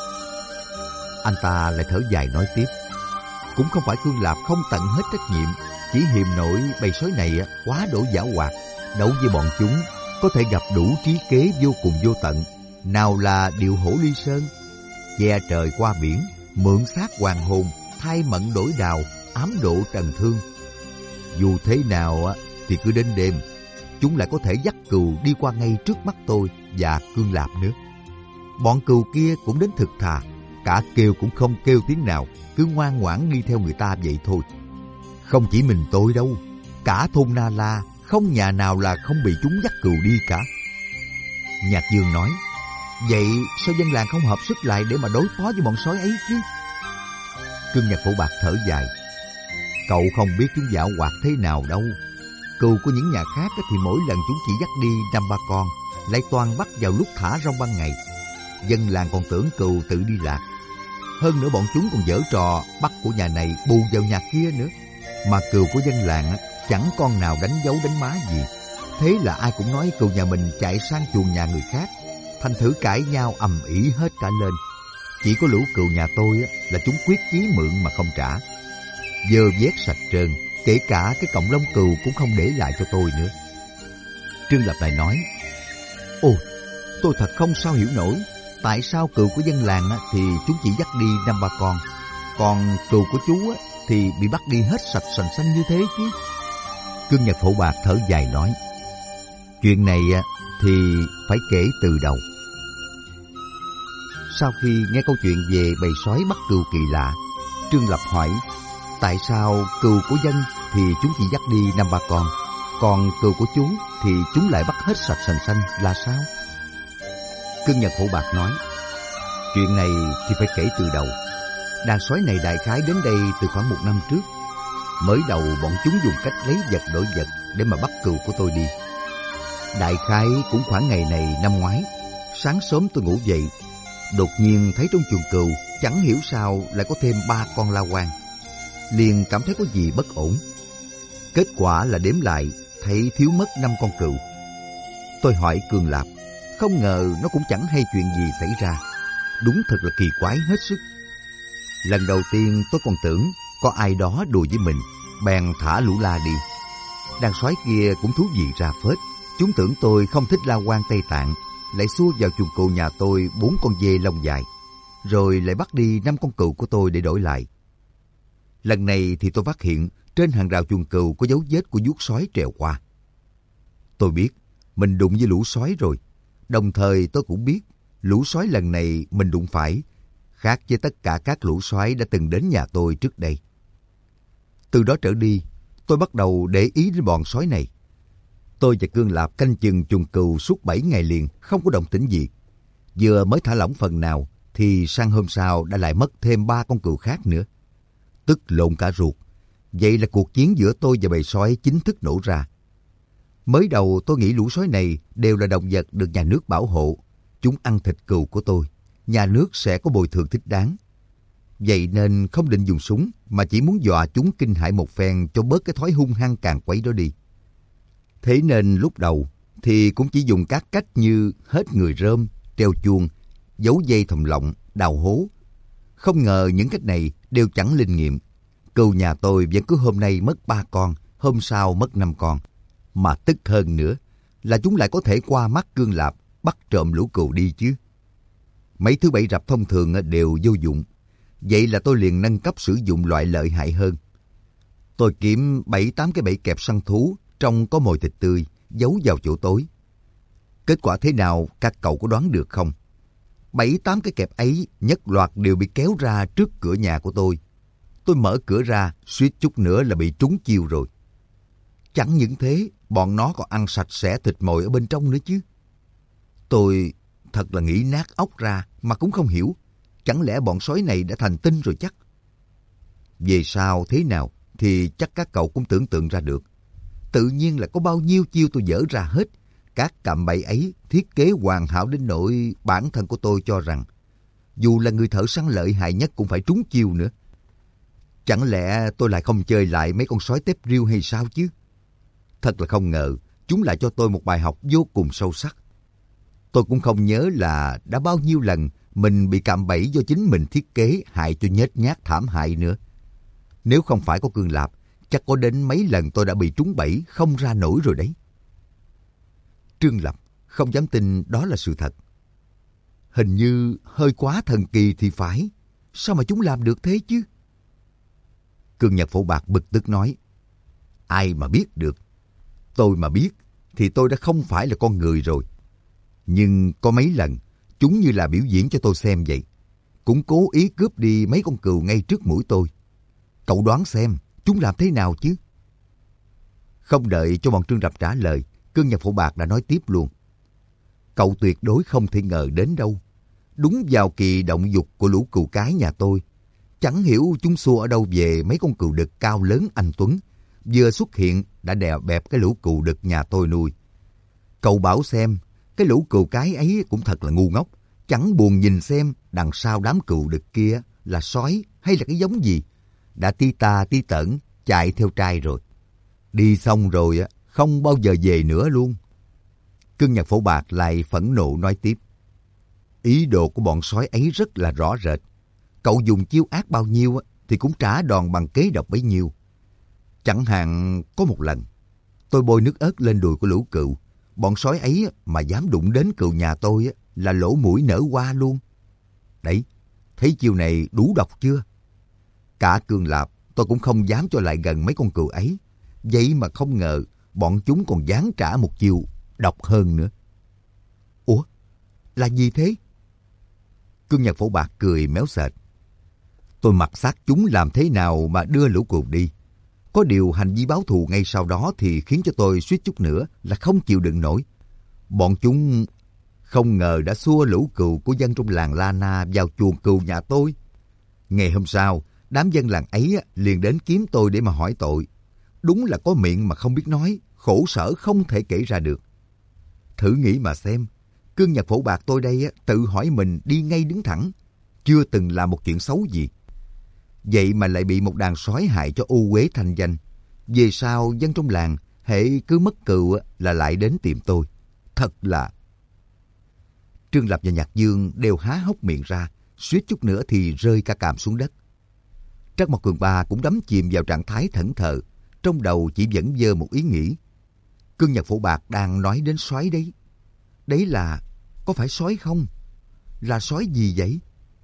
Anh ta lại thở dài nói tiếp. Cũng không phải Cương Lạp không tận hết trách nhiệm, chỉ hiềm nổi bầy sói này quá đỗi giảo hoạt. Đấu với bọn chúng có thể gặp đủ trí kế vô cùng vô tận. Nào là điệu hổ ly sơn, che trời qua biển, mượn xác hoàng hồn, thay mận đổi đào, ám độ trần thương. Dù thế nào thì cứ đến đêm, chúng lại có thể dắt cừu đi qua ngay trước mắt tôi và Cương Lạp nữa. Bọn cừu kia cũng đến thực thà, cả kêu cũng không kêu tiếng nào, cứ ngoan ngoãn đi theo người ta vậy thôi. Không chỉ mình tôi đâu, cả thôn Na La không nhà nào là không bị chúng dắt cừu đi cả. Nhạc Dương nói, vậy sao dân làng không hợp sức lại để mà đối phó với bọn sói ấy chứ? Cương Nhật Phổ Bạc thở dài. Cậu không biết chúng dạo hoạt thế nào đâu. Cừu của những nhà khác thì mỗi lần chúng chỉ dắt đi 5-3 con, lại toàn bắt vào lúc thả rong ban ngày. Dân làng còn tưởng cừu tự đi lạc. Hơn nữa bọn chúng còn giở trò bắt của nhà này bù vào nhà kia nữa. Mà cừu của dân làng chẳng con nào đánh dấu đánh má gì. Thế là ai cũng nói cừu nhà mình chạy sang chuồng nhà người khác, thành thử cãi nhau ầm ĩ hết cả lên. Chỉ có lũ cừu nhà tôi là chúng quyết chí mượn mà không trả. Dơ vét sạch trơn, kể cả cái cọng lông cừu cũng không để lại cho tôi nữa. Trương Lập lại nói, ôi, tôi thật không sao hiểu nổi. Tại sao cừu của dân làng thì chúng chỉ dắt đi 5-3 con, còn cừu của chú thì bị bắt đi hết sạch sành xanh như thế chứ? Cương Nhật Phổ Bạc thở dài nói, chuyện này thì phải kể từ đầu. Sau khi nghe câu chuyện về bầy sói bắt cừu kỳ lạ, Trương Lập hỏi, tại sao cừu của dân thì chúng chỉ dắt đi 5-3 con, còn cừu của chú thì chúng lại bắt hết sạch sành xanh là sao? Cương Nhật Phổ Bạc nói, chuyện này thì phải kể từ đầu. Đàn sói này đại khái đến đây từ khoảng 1 năm trước. Mới đầu bọn chúng dùng cách lấy vật đổi vật để mà bắt cừu của tôi đi. Đại khái cũng khoảng ngày này năm ngoái, sáng sớm tôi ngủ dậy, đột nhiên thấy trong chuồng cừu chẳng hiểu sao lại có thêm 3 con la quang. Liền cảm thấy có gì bất ổn. Kết quả là đếm lại thấy thiếu mất 5 con cừu. Tôi hỏi Cương Lạp, không ngờ nó cũng chẳng hay chuyện gì xảy ra. Đúng thật là kỳ quái hết sức. Lần đầu tiên tôi còn tưởng có ai đó đùa với mình, bèn thả lũ la đi. Đàn sói kia cũng thú vị ra phết. Chúng tưởng tôi không thích la quang Tây Tạng, lại xua vào chuồng cừu nhà tôi 4 con dê lông dài, rồi lại bắt đi 5 con cừu của tôi để đổi lại. Lần này thì tôi phát hiện trên hàng rào chuồng cừu có dấu vết của vuốt sói trèo qua. Tôi biết mình đụng với lũ sói rồi. Đồng thời tôi cũng biết lũ sói lần này mình đụng phải khác với tất cả các lũ soái đã từng đến nhà tôi trước đây. Từ đó trở đi, tôi bắt đầu để ý đến bọn sói này. Tôi và Cương Lạp canh chừng chuồng cừu suốt 7 ngày liền, không có động tĩnh gì. Vừa mới thả lỏng phần nào, thì sang hôm sau đã lại mất thêm 3 con cừu khác nữa. Tức lộn cả ruột. Vậy là cuộc chiến giữa tôi và bầy sói chính thức nổ ra. Mới đầu tôi nghĩ lũ sói này đều là động vật được nhà nước bảo hộ. Chúng ăn thịt cừu của tôi, nhà nước sẽ có bồi thường thích đáng. Vậy nên không định dùng súng, mà chỉ muốn dọa chúng kinh hãi một phen cho bớt cái thói hung hăng càng quấy đó đi. Thế nên lúc đầu thì cũng chỉ dùng các cách như hết người rơm, treo chuông, giấu dây thòng lọng, đào hố. Không ngờ những cách này đều chẳng linh nghiệm. Cừu nhà tôi vẫn cứ hôm nay mất 3 con, hôm sau mất 5 con. Mà tức hơn nữa là chúng lại có thể qua mắt Cương Lạp bắt trộm lũ cừu đi chứ. Mấy thứ bẫy rập thông thường đều vô dụng. Vậy là tôi liền nâng cấp sử dụng loại lợi hại hơn. Tôi kiếm 7-8 cái bẫy kẹp săn thú trong có mồi thịt tươi, giấu vào chỗ tối. Kết quả thế nào các cậu có đoán được không? 7-8 cái kẹp ấy nhất loạt đều bị kéo ra trước cửa nhà của tôi. Tôi mở cửa ra, suýt chút nữa là bị trúng chiêu rồi. Chẳng những thế, bọn nó còn ăn sạch sẽ thịt mồi ở bên trong nữa chứ. Tôi thật là nghĩ nát óc ra mà cũng không hiểu. Chẳng lẽ bọn sói này đã thành tinh rồi chắc? Về sau thế nào thì chắc các cậu cũng tưởng tượng ra được. Tự nhiên là có bao nhiêu chiêu tôi dở ra hết. Các cạm bẫy ấy thiết kế hoàn hảo đến nỗi bản thân của tôi cho rằng dù là người thợ săn lợi hại nhất cũng phải trúng chiêu nữa. Chẳng lẽ tôi lại không chơi lại mấy con sói tép riêu hay sao chứ? Thật là không ngờ, chúng lại cho tôi một bài học vô cùng sâu sắc. Tôi cũng không nhớ là đã bao nhiêu lần mình bị cạm bẫy do chính mình thiết kế hại cho nhếch nhác thảm hại nữa. Nếu không phải có Cương Lạp, chắc có đến mấy lần tôi đã bị trúng bẫy không ra nổi rồi đấy. Trương Lập không dám tin đó là sự thật. Hình như hơi quá thần kỳ thì phải. Sao mà chúng làm được thế chứ? Cương Nhật Phổ Bạc bực tức nói. Ai mà biết được. Tôi mà biết thì tôi đã không phải là con người rồi. Nhưng có mấy lần chúng như là biểu diễn cho tôi xem vậy. Cũng cố ý cướp đi mấy con cừu ngay trước mũi tôi. Cậu đoán xem chúng làm thế nào chứ? Không đợi cho bọn Trương Lập trả lời, Cương Nhật Phổ Bạc đã nói tiếp luôn. Cậu tuyệt đối không thể ngờ đến đâu. Đúng vào kỳ động dục của lũ cừu cái nhà tôi. Chẳng hiểu chúng xua ở đâu về mấy con cừu đực cao lớn anh tuấn. Vừa xuất hiện đã đè bẹp cái lũ cừu đực nhà tôi nuôi. Cậu bảo xem, cái lũ cừu cái ấy cũng thật là ngu ngốc. Chẳng buồn nhìn xem đằng sau đám cừu đực kia là sói hay là cái giống gì. Đã ti tà ti tẩn chạy theo trai rồi. Đi xong rồi không bao giờ về nữa luôn. Cương Nhật Phổ Bạc lại phẫn nộ nói tiếp. Ý đồ của bọn sói ấy rất là rõ rệt. Cậu dùng chiêu ác bao nhiêu thì cũng trả đòn bằng kế độc bấy nhiêu. Chẳng hạn có một lần, tôi bôi nước ớt lên đùi của lũ cừu. Bọn sói ấy mà dám đụng đến cừu nhà tôi là lỗ mũi nở hoa luôn. Đấy, thấy chiêu này đủ độc chưa? Cả Cương Lạp tôi cũng không dám cho lại gần mấy con cừu ấy. Vậy mà không ngờ bọn chúng còn dám trả một chiêu độc hơn nữa. Ủa? Là gì thế? Cương Nhật Phổ Bạc cười méo sệt. Tôi mặc xác chúng làm thế nào mà đưa lũ cừu đi. Có điều hành vi báo thù ngay sau đó thì khiến cho tôi suýt chút nữa là không chịu đựng nổi. Bọn chúng không ngờ đã xua lũ cừu của dân trong làng La Na vào chuồng cừu nhà tôi. Ngày hôm sau, đám dân làng ấy liền đến kiếm tôi để mà hỏi tội. Đúng là có miệng mà không biết nói, khổ sở không thể kể ra được. Thử nghĩ mà xem, Cương Nhật Phổ Bạc tôi đây tự hỏi mình đi ngay đứng thẳng, chưa từng làm một chuyện xấu gì. Vậy mà lại bị một đàn sói hại cho ô uế thanh danh. Về sau dân trong làng hễ cứ mất cừu là lại đến tìm tôi. Thật là... Trương Lập và Nhạc Dương đều há hốc miệng ra, suýt chút nữa thì rơi cả càm xuống đất. Trắc Mộc Cường Ba cũng đắm chìm vào trạng thái thẫn thờ, trong đầu chỉ vẫn vơ một ý nghĩ. Cương Nhật Phổ Bạc đang nói đến sói đấy. Đấy là... có phải sói không? Là sói gì vậy?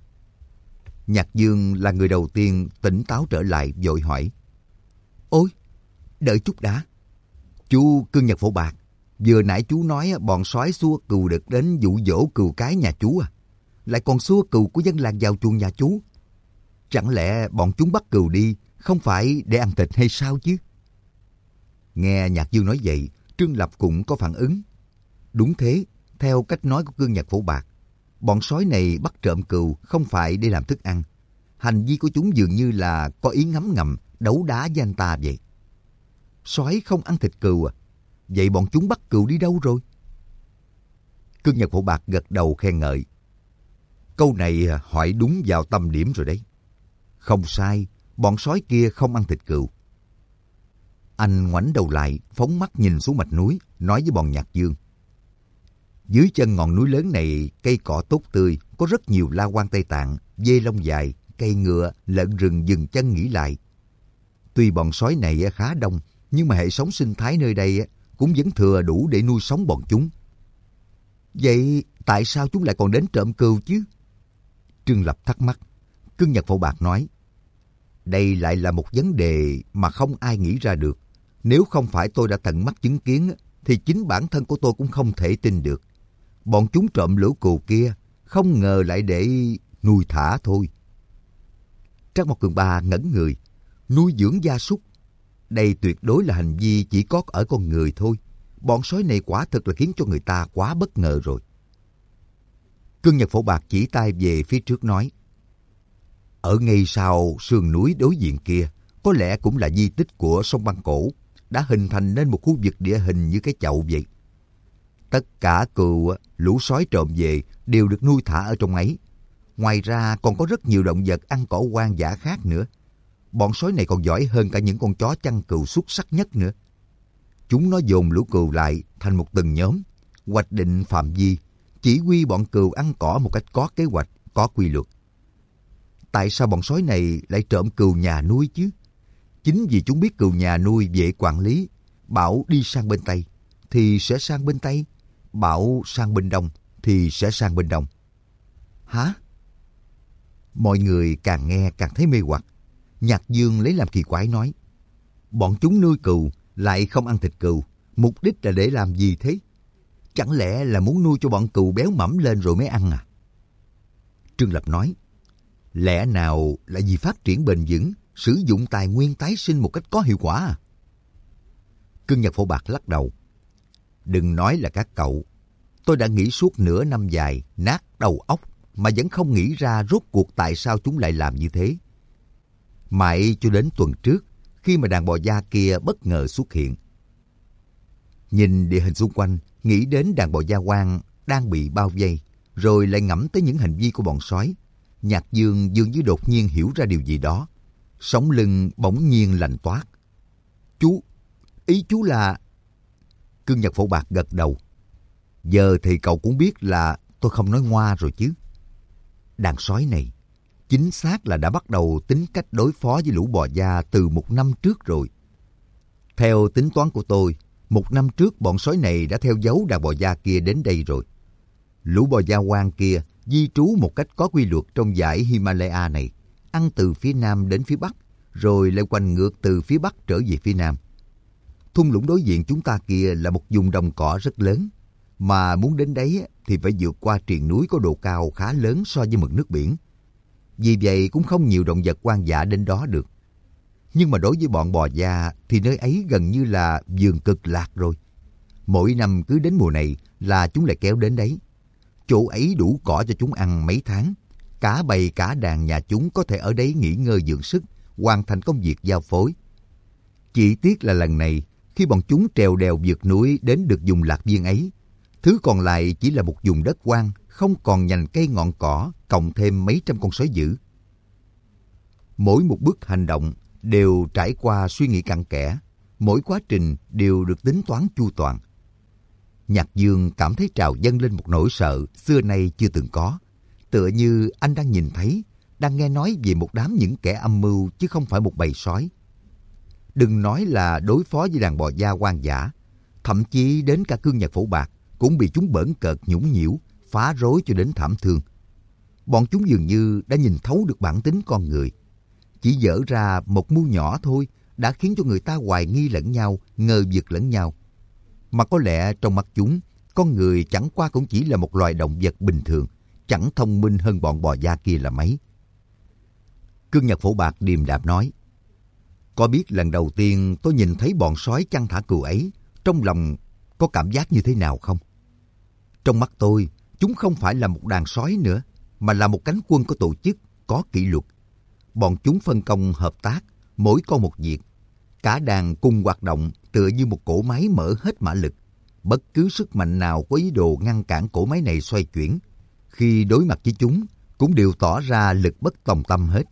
Nhạc Dương là người đầu tiên tỉnh táo trở lại vội hỏi. Ôi, đợi chút đã. Chú Cương Nhật Phổ Bạc, vừa nãy chú nói bọn sói xua cừu đực đến dụ dỗ cừu cái nhà chú à? lại còn xua cừu của dân làng vào chuồng nhà chú. Chẳng lẽ bọn chúng bắt cừu đi không phải để ăn thịt hay sao chứ? Nghe Nhạc Dương nói vậy, Trương Lập cũng có phản ứng. Đúng thế, theo cách nói của Cương Nhật Phổ Bạc, bọn sói này bắt trộm cừu không phải để làm thức ăn. Hành vi của chúng dường như là có ý ngấm ngầm, đấu đá với anh ta vậy. Sói không ăn thịt cừu à? Vậy bọn chúng bắt cừu đi đâu rồi? Cương Nhật Phổ Bạc gật đầu khen ngợi. Câu này hỏi đúng vào tâm điểm rồi đấy. Không sai, bọn sói kia không ăn thịt cừu. Anh ngoảnh đầu lại, phóng mắt nhìn xuống mạch núi, nói với bọn Nhạc Dương. Dưới chân ngọn núi lớn này, cây cỏ tốt tươi, có rất nhiều la quan Tây Tạng, dê lông dài, cây ngựa, lợn rừng dừng chân nghỉ lại. Tuy bọn sói này khá đông, nhưng mà hệ thống sinh thái nơi đây cũng vẫn thừa đủ để nuôi sống bọn chúng. Vậy tại sao chúng lại còn đến trộm cừu chứ? Trương Lập thắc mắc. Cương Nhật Phổ Bạc nói, đây lại là một vấn đề mà không ai nghĩ ra được. Nếu không phải tôi đã tận mắt chứng kiến, thì chính bản thân của tôi cũng không thể tin được. Bọn chúng trộm lũ cừu kia, không ngờ lại để nuôi thả thôi. Trác Mộc Cường Ba ngẩn người. Nuôi dưỡng gia súc, đây tuyệt đối là hành vi chỉ có ở con người thôi. Bọn sói này quả thực là khiến cho người ta quá bất ngờ rồi. Cương Nhật Phổ Bạc chỉ tay về phía trước nói, ở ngay sau sườn núi đối diện kia, có lẽ cũng là di tích của sông băng cổ, đã hình thành nên một khu vực địa hình như cái chậu vậy. Tất cả cừu lũ sói trộm về đều được nuôi thả ở trong ấy. Ngoài ra còn có rất nhiều động vật ăn cỏ hoang dã khác nữa. Bọn sói này còn giỏi hơn cả những con chó chăn cừu xuất sắc nhất nữa. Chúng nó dồn lũ cừu lại thành một từng nhóm, hoạch định phạm vi, chỉ huy bọn cừu ăn cỏ một cách có kế hoạch, có quy luật. Tại sao bọn sói này lại trộm cừu nhà nuôi chứ? Chính vì chúng biết cừu nhà nuôi dễ quản lý, bảo đi sang bên Tây thì sẽ sang bên Tây, bảo sang bên Đông thì sẽ sang bên Đông. Hả? Mọi người càng nghe càng thấy mê hoặc. Nhạc Dương lấy làm kỳ quái nói, bọn chúng nuôi cừu lại không ăn thịt cừu, mục đích là để làm gì thế? Chẳng lẽ là muốn nuôi cho bọn cừu béo mẫm lên rồi mới ăn à? Trương Lập nói, lẽ nào là vì phát triển bền vững, sử dụng tài nguyên tái sinh một cách có hiệu quả à? Cương Nhật Phổ Bạc lắc đầu. Đừng nói là các cậu. Tôi đã nghĩ suốt nửa năm dài, nát đầu óc, mà vẫn không nghĩ ra rốt cuộc tại sao chúng lại làm như thế. Mãi cho đến tuần trước, khi mà đàn bò da kia bất ngờ xuất hiện. Nhìn địa hình xung quanh, nghĩ đến đàn bò da hoang đang bị bao vây, rồi lại ngẫm tới những hành vi của bọn sói. Nhạc Dương dường như đột nhiên hiểu ra điều gì đó. Sống lưng bỗng nhiên lạnh toát. Ý chú là... Cương Nhật Phổ Bạc gật đầu. Giờ thì cậu cũng biết là tôi không nói ngoa rồi chứ. Đàn sói này chính xác là đã bắt đầu tính cách đối phó với lũ bò da từ 1 năm trước rồi. Theo tính toán của tôi, 1 năm trước bọn sói này đã theo dấu đàn bò da kia đến đây rồi. Lũ bò da hoang kia di trú một cách có quy luật trong dãy Himalaya này, ăn từ phía Nam đến phía Bắc, rồi lại quanh ngược từ phía Bắc trở về phía Nam. Thung lũng đối diện chúng ta kia là một vùng đồng cỏ rất lớn, mà muốn đến đấy thì phải vượt qua triền núi có độ cao khá lớn so với mực nước biển. Vì vậy cũng không nhiều động vật hoang dã đến đó được. Nhưng mà đối với bọn bò da thì nơi ấy gần như là vườn cực lạc rồi. Mỗi năm cứ đến mùa này là chúng lại kéo đến đấy. Chỗ ấy đủ cỏ cho chúng ăn mấy tháng. Cả bầy cả đàn nhà chúng có thể ở đấy nghỉ ngơi dưỡng sức, hoàn thành công việc giao phối. Chỉ tiếc là lần này, khi bọn chúng trèo đèo vượt núi đến được vùng lạc viên ấy, thứ còn lại chỉ là một vùng đất hoang, không còn nhành cây ngọn cỏ, cộng thêm mấy trăm con sói dữ. Mỗi một bước hành động đều trải qua suy nghĩ cặn kẽ, mỗi quá trình đều được tính toán chu toàn. Nhạc Dương cảm thấy trào dâng lên một nỗi sợ xưa nay chưa từng có, tựa như anh đang nhìn thấy, đang nghe nói về một đám những kẻ âm mưu chứ không phải một bầy sói. Đừng nói là đối phó với đàn bò da hoang dã, thậm chí đến cả Cương Nhật Phổ Bạc cũng bị chúng bỡn cợt nhũng nhiễu, phá rối cho đến thảm thương. Bọn chúng dường như đã nhìn thấu được bản tính con người. Chỉ dở ra một mưu nhỏ thôi đã khiến cho người ta hoài nghi lẫn nhau, ngờ vực lẫn nhau. Mà có lẽ trong mắt chúng, con người chẳng qua cũng chỉ là một loài động vật bình thường, chẳng thông minh hơn bọn bò gia kia là mấy. Cương Nhật Phổ Bạc điềm đạm nói, có biết lần đầu tiên tôi nhìn thấy bọn sói chăn thả cừu ấy, trong lòng có cảm giác như thế nào không? Trong mắt tôi, chúng không phải là một đàn sói nữa, mà là một cánh quân có tổ chức, có kỷ luật. Bọn chúng phân công hợp tác, mỗi con một việc. Cả đàn cùng hoạt động tựa như một cỗ máy mở hết mã lực. Bất cứ sức mạnh nào có ý đồ ngăn cản cỗ máy này xoay chuyển, khi đối mặt với chúng, cũng đều tỏ ra lực bất tòng tâm hết.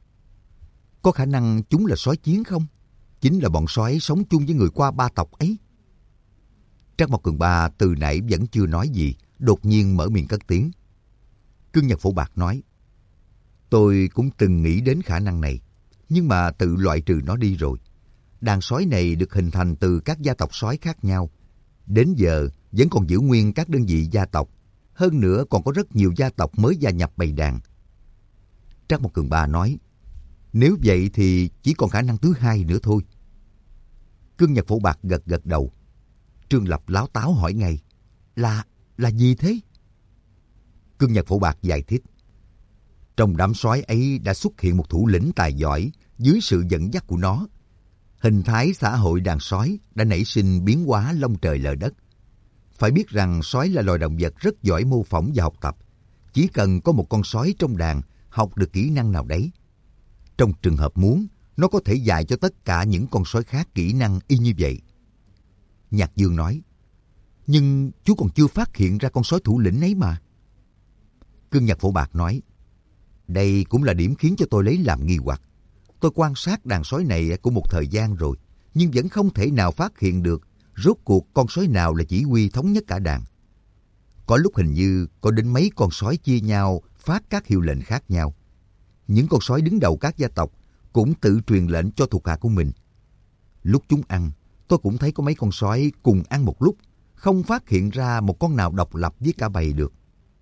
Có khả năng chúng là sói chiến không? Chính là bọn sói sống chung với người qua ba tộc ấy. Trác Mộc Cường Ba từ nãy vẫn chưa nói gì, đột nhiên mở miệng cất tiếng. Cương Nhật Phổ Bạc nói, tôi cũng từng nghĩ đến khả năng này, nhưng mà tự loại trừ nó đi rồi. Đàn sói này được hình thành từ các gia tộc sói khác nhau. Đến giờ vẫn còn giữ nguyên các đơn vị gia tộc. Hơn nữa còn có rất nhiều gia tộc mới gia nhập bầy đàn. Trác Mộc Cường Ba nói, nếu vậy thì chỉ còn khả năng thứ hai nữa thôi. Cương Nhật Phổ Bạc gật gật đầu. Trương Lập láo táo hỏi ngay, là gì thế? Cương Nhật Phổ Bạc giải thích, trong đám sói ấy đã xuất hiện một thủ lĩnh tài giỏi dưới sự dẫn dắt của nó. Hình thái xã hội đàn sói đã nảy sinh biến hóa lông trời lở đất. Phải biết rằng sói là loài động vật rất giỏi mô phỏng và học tập. Chỉ cần có một con sói trong đàn học được kỹ năng nào đấy, trong trường hợp muốn, nó có thể dạy cho tất cả những con sói khác kỹ năng y như vậy. Nhạc Dương nói, nhưng chú còn chưa phát hiện ra con sói thủ lĩnh ấy mà. Cương Nhật Phổ Bạc nói, đây cũng là điểm khiến cho tôi lấy làm nghi hoặc. Tôi quan sát đàn sói này cũng một thời gian rồi, nhưng vẫn không thể nào phát hiện được rốt cuộc con sói nào là chỉ huy thống nhất cả đàn. Có lúc hình như có đến mấy con sói chia nhau phát các hiệu lệnh khác nhau. Những con sói đứng đầu các gia tộc cũng tự truyền lệnh cho thuộc hạ của mình. Lúc chúng ăn, tôi cũng thấy có mấy con sói cùng ăn một lúc, không phát hiện ra một con nào độc lập với cả bầy được.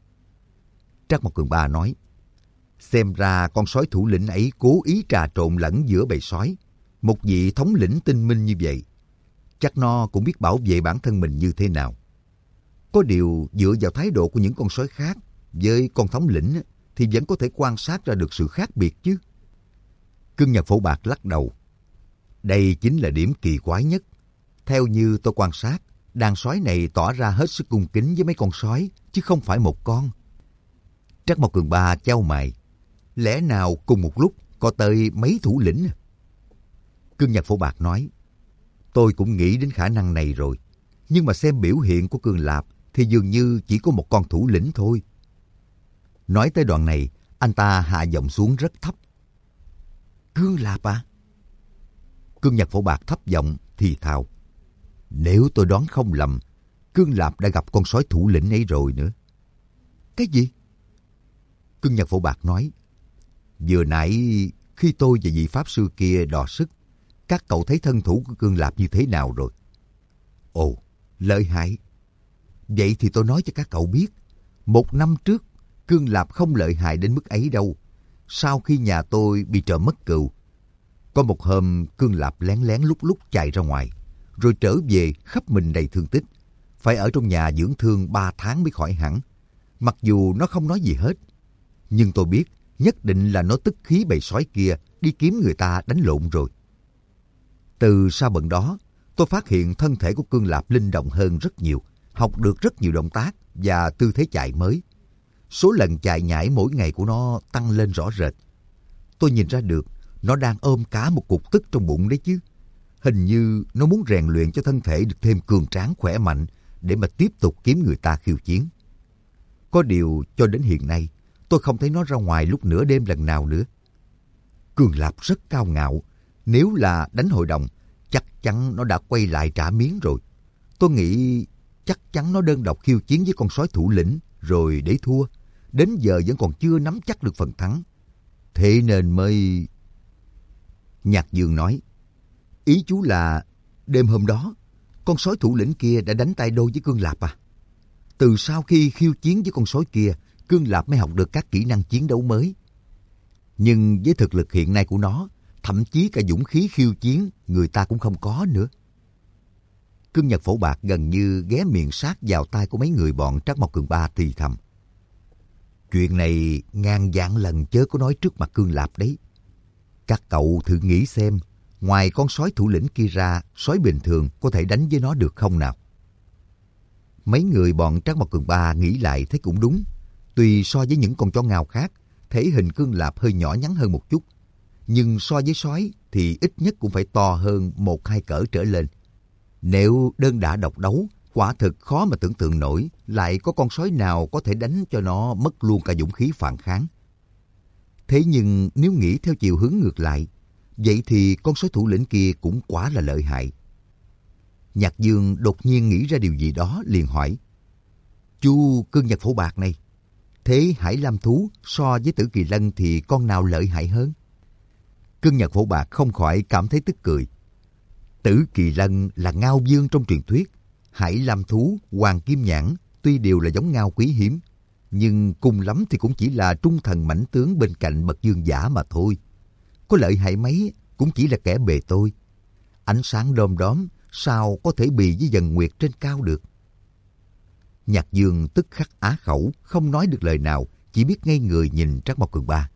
Trác Mộc Cường Ba nói, xem ra con sói thủ lĩnh ấy cố ý trà trộn lẫn giữa bầy sói. Một vị thống lĩnh tinh minh như vậy, chắc nó cũng biết bảo vệ bản thân mình như thế nào. Có điều dựa vào thái độ của những con sói khác với con thống lĩnh thì vẫn có thể quan sát ra được sự khác biệt chứ. Cương Nhật Phổ Bạc lắc đầu. Đây chính là điểm kỳ quái nhất. Theo như tôi quan sát, đàn sói này tỏ ra hết sức cung kính với mấy con sói, chứ không phải một con. Trác Mộc Cường Ba chau mày. Lẽ nào cùng một lúc có tới mấy thủ lĩnh? Cương Nhật Phổ Bạc nói, tôi cũng nghĩ đến khả năng này rồi. Nhưng mà xem biểu hiện của Cương Lạp thì dường như chỉ có một con thủ lĩnh thôi. Nói tới đoạn này, anh ta hạ giọng xuống rất thấp. Cương Lạp à? Cương Nhật Phổ Bạc thấp giọng thì thào. Nếu tôi đoán không lầm, Cương Lạp đã gặp con sói thủ lĩnh ấy rồi nữa. Cái gì? Cương Nhật Phổ Bạc nói, vừa nãy khi tôi và vị Pháp Sư kia đọ sức, các cậu thấy thân thủ của Cương Lạp như thế nào rồi? Ồ, lợi hại. Vậy thì tôi nói cho các cậu biết, 1 năm trước, Cương Lạp không lợi hại đến mức ấy đâu. Sau khi nhà tôi bị trộm mất cừu, có một hôm Cương Lạp lén lén lúc lúc chạy ra ngoài, rồi trở về khắp mình đầy thương tích, phải ở trong nhà dưỡng thương 3 tháng mới khỏi hẳn. Mặc dù nó không nói gì hết, nhưng tôi biết nhất định là nó tức khí bầy sói kia đi kiếm người ta đánh lộn rồi. Từ sau bận đó, tôi phát hiện thân thể của Cương Lạp linh động hơn rất nhiều, học được rất nhiều động tác và tư thế chạy mới. Số lần chạy nhảy mỗi ngày của nó tăng lên rõ rệt. Tôi nhìn ra được nó đang ôm cả một cục tức trong bụng đấy chứ. Hình như nó muốn rèn luyện cho thân thể được thêm cường tráng khỏe mạnh để mà tiếp tục kiếm người ta khiêu chiến. Có điều cho đến hiện nay, tôi không thấy nó ra ngoài lúc nửa đêm lần nào nữa. Cương Lạp rất cao ngạo. Nếu là đánh hội đồng, chắc chắn nó đã quay lại trả miếng rồi. Tôi nghĩ chắc chắn nó đơn độc khiêu chiến với con sói thủ lĩnh rồi để thua. Đến giờ vẫn còn chưa nắm chắc được phần thắng. Thế nên mới... Nhạc Dương nói, ý chú là đêm hôm đó, con sói thủ lĩnh kia đã đánh tay đôi với Cương Lạp à? Từ sau khi khiêu chiến với con sói kia, Cương Lạp mới học được các kỹ năng chiến đấu mới. Nhưng với thực lực hiện nay của nó, thậm chí cả dũng khí khiêu chiến người ta cũng không có nữa. Cương Nhật Phổ Bạc gần như ghé miệng sát vào tai của mấy người bọn Trác Mộc Cường Ba thì thầm. Chuyện này ngàn vạn lần chớ có nói trước mặt Cương Lạp đấy. Các cậu thử nghĩ xem, ngoài con sói thủ lĩnh kia ra, sói bình thường có thể đánh với nó được không nào? Mấy người bọn Trác Mộc Cường Ba nghĩ lại thấy cũng đúng. Tuy so với những con chó ngao khác, thể hình Cương Lạp hơi nhỏ nhắn hơn một chút, nhưng so với sói thì ít nhất cũng phải to hơn 1-2 cỡ trở lên. Nếu đơn đả độc đấu, quả thực khó mà tưởng tượng nổi lại có con sói nào có thể đánh cho nó mất luôn cả dũng khí phản kháng. Thế nhưng nếu nghĩ theo chiều hướng ngược lại, vậy thì con sói thủ lĩnh kia cũng quá là lợi hại. Nhạc Dương đột nhiên nghĩ ra điều gì đó liền hỏi: Chú Cương Nhật Phổ Bạc này, thế Hải Lam thú so với Tử Kỳ Lân thì con nào lợi hại hơn? Cương Nhật Phổ Bạc không khỏi cảm thấy tức cười. Tử Kỳ Lân là ngao vương trong truyền thuyết, Hải Lam thú, Hoàng Kim Nhãn tuy đều là giống ngao quý hiếm, nhưng cùng lắm thì cũng chỉ là trung thần mãnh tướng bên cạnh bậc vương giả mà thôi. Có lợi hại mấy cũng chỉ là kẻ bề tôi. Ánh sáng đom đóm sao có thể bì với dần nguyệt trên cao được? Nhạc Dương tức khắc á khẩu, không nói được lời nào, chỉ biết ngây người nhìn Trác Mộc Cường Ba.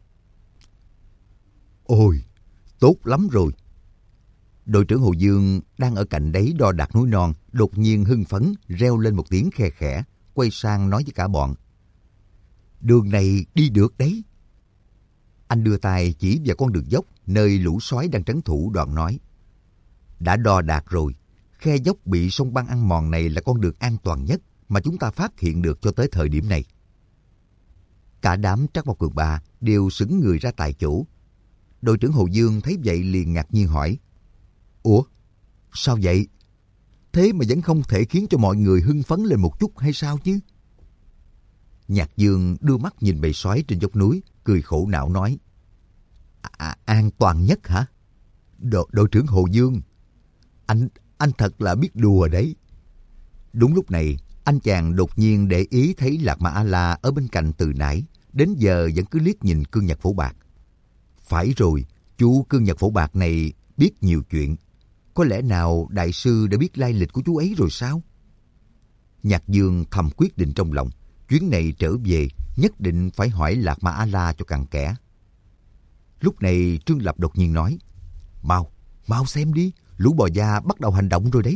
Ôi, tốt lắm rồi. Đội trưởng Hồ Dương đang ở cạnh đấy đo đạc núi non, đột nhiên hưng phấn reo lên một tiếng khe khẽ, quay sang nói với cả bọn: Đường này đi được đấy. Anh đưa tay chỉ vào con đường dốc nơi lũ sói đang trấn thủ, đoạn nói: Đã đo đạc rồi, khe dốc bị sông băng ăn mòn này là con đường an toàn nhất mà chúng ta phát hiện được cho tới thời điểm này. Cả đám Trác Mộc Cường Ba đều sững người ra tại chỗ. Đội trưởng Hồ Dương thấy vậy liền ngạc nhiên hỏi: Ủa, sao vậy? Thế mà vẫn không thể khiến cho mọi người hưng phấn lên một chút hay sao chứ? Nhạc Dương đưa mắt nhìn bầy sói trên dốc núi, cười khổ não nói: An toàn nhất hả? Đội trưởng Hồ Dương, anh thật là biết đùa đấy. Đúng lúc này, anh chàng đột nhiên để ý thấy Lạc Ma A-la ở bên cạnh từ nãy đến giờ vẫn cứ liếc nhìn Cương Nhật Phổ Bạc. Phải rồi, chú Cương Nhật Phổ Bạc này biết nhiều chuyện. Có lẽ nào đại sư đã biết lai lịch của chú ấy rồi sao? Nhạc Dương thầm quyết định trong lòng, chuyến này trở về nhất định phải hỏi Lạc Ma A-la cho cặn kẽ. Lúc này Trương Lập đột nhiên nói: Mau xem đi, lũ bò da bắt đầu hành động rồi đấy.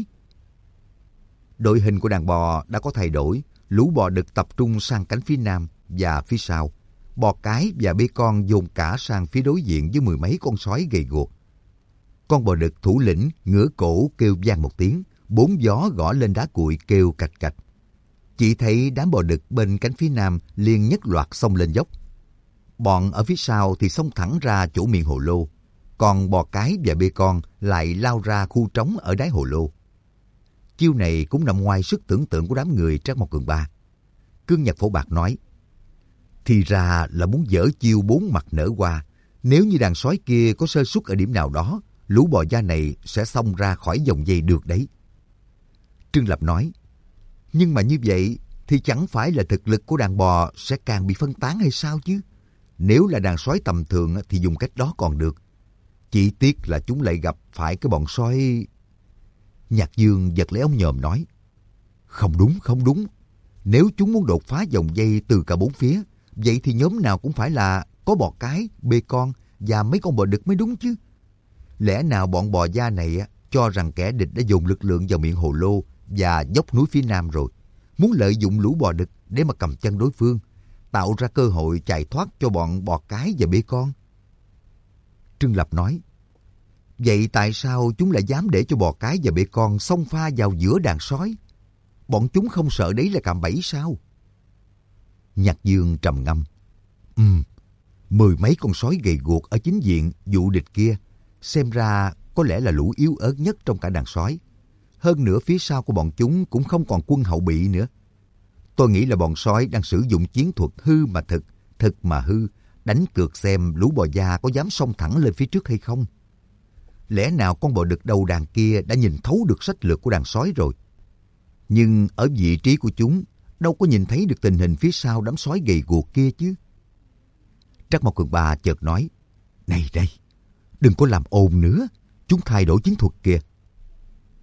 Đội hình của đàn bò đã có thay đổi, lũ bò đực tập trung sang cánh phía nam và phía sau. Bò cái và bê con dồn cả sang phía đối diện với 10 mấy con sói gầy guộc. Con bò đực thủ lĩnh ngửa cổ kêu vang một tiếng, 4 gió gõ lên đá cuội kêu cạch cạch. Chỉ thấy đám bò đực bên cánh phía nam liền nhất loạt xông lên dốc. Bọn ở phía sau thì xông thẳng ra chỗ miệng hồ lô, còn bò cái và bê con lại lao ra khu trống ở đáy hồ lô. Chiêu này cũng nằm ngoài sức tưởng tượng của đám người Trác Mộc Cường Ba. Cương Nhật Phổ Bạc nói: Thì ra là muốn dở chiêu 4 mặt nở hoa. Nếu như đàn sói kia có sơ suất ở điểm nào đó, lũ bò da này sẽ xông ra khỏi vòng dây được đấy. Trương Lập nói: Nhưng mà như vậy thì chẳng phải là thực lực của đàn bò sẽ càng bị phân tán hay sao chứ? Nếu là đàn sói tầm thường thì dùng cách đó còn được. Chỉ tiếc là chúng lại gặp phải cái bọn sói... Nhạc Dương giật lấy ống nhòm nói: Không đúng. Nếu chúng muốn đột phá vòng dây từ cả 4 phía, vậy thì nhóm nào cũng phải là có bò cái, bê con và mấy con bò đực mới đúng chứ. Lẽ nào bọn bò da này cho rằng kẻ địch đã dồn lực lượng vào miệng hồ lô và dốc núi phía nam rồi, muốn lợi dụng lũ bò đực để mà cầm chân đối phương, tạo ra cơ hội chạy thoát cho bọn bò cái và bê con? Trương Lập nói: Vậy tại sao chúng lại dám để cho bò cái và bê con xông pha vào giữa đàn sói? Bọn chúng không sợ đấy là cạm bẫy sao? Nhạc Dương trầm ngâm: 10 mấy con sói gầy guộc ở chính diện dụ địch kia, xem ra có lẽ là lũ yếu ớt nhất trong cả đàn sói. Hơn nữa phía sau của bọn chúng cũng không còn quân hậu bị nữa. Tôi nghĩ là bọn sói đang sử dụng chiến thuật hư mà thực, thực mà hư, đánh cược xem lũ bò da có dám xông thẳng lên phía trước hay không. Lẽ nào con bò đực đầu đàn kia đã nhìn thấu được sách lược của đàn sói rồi? Nhưng ở vị trí của chúng, đâu có nhìn thấy được tình hình phía sau đám sói gầy guộc kia chứ. Trác Mộc Cường Ba chợt nói: Này đây, đừng có làm ồn nữa, chúng thay đổi chiến thuật kìa.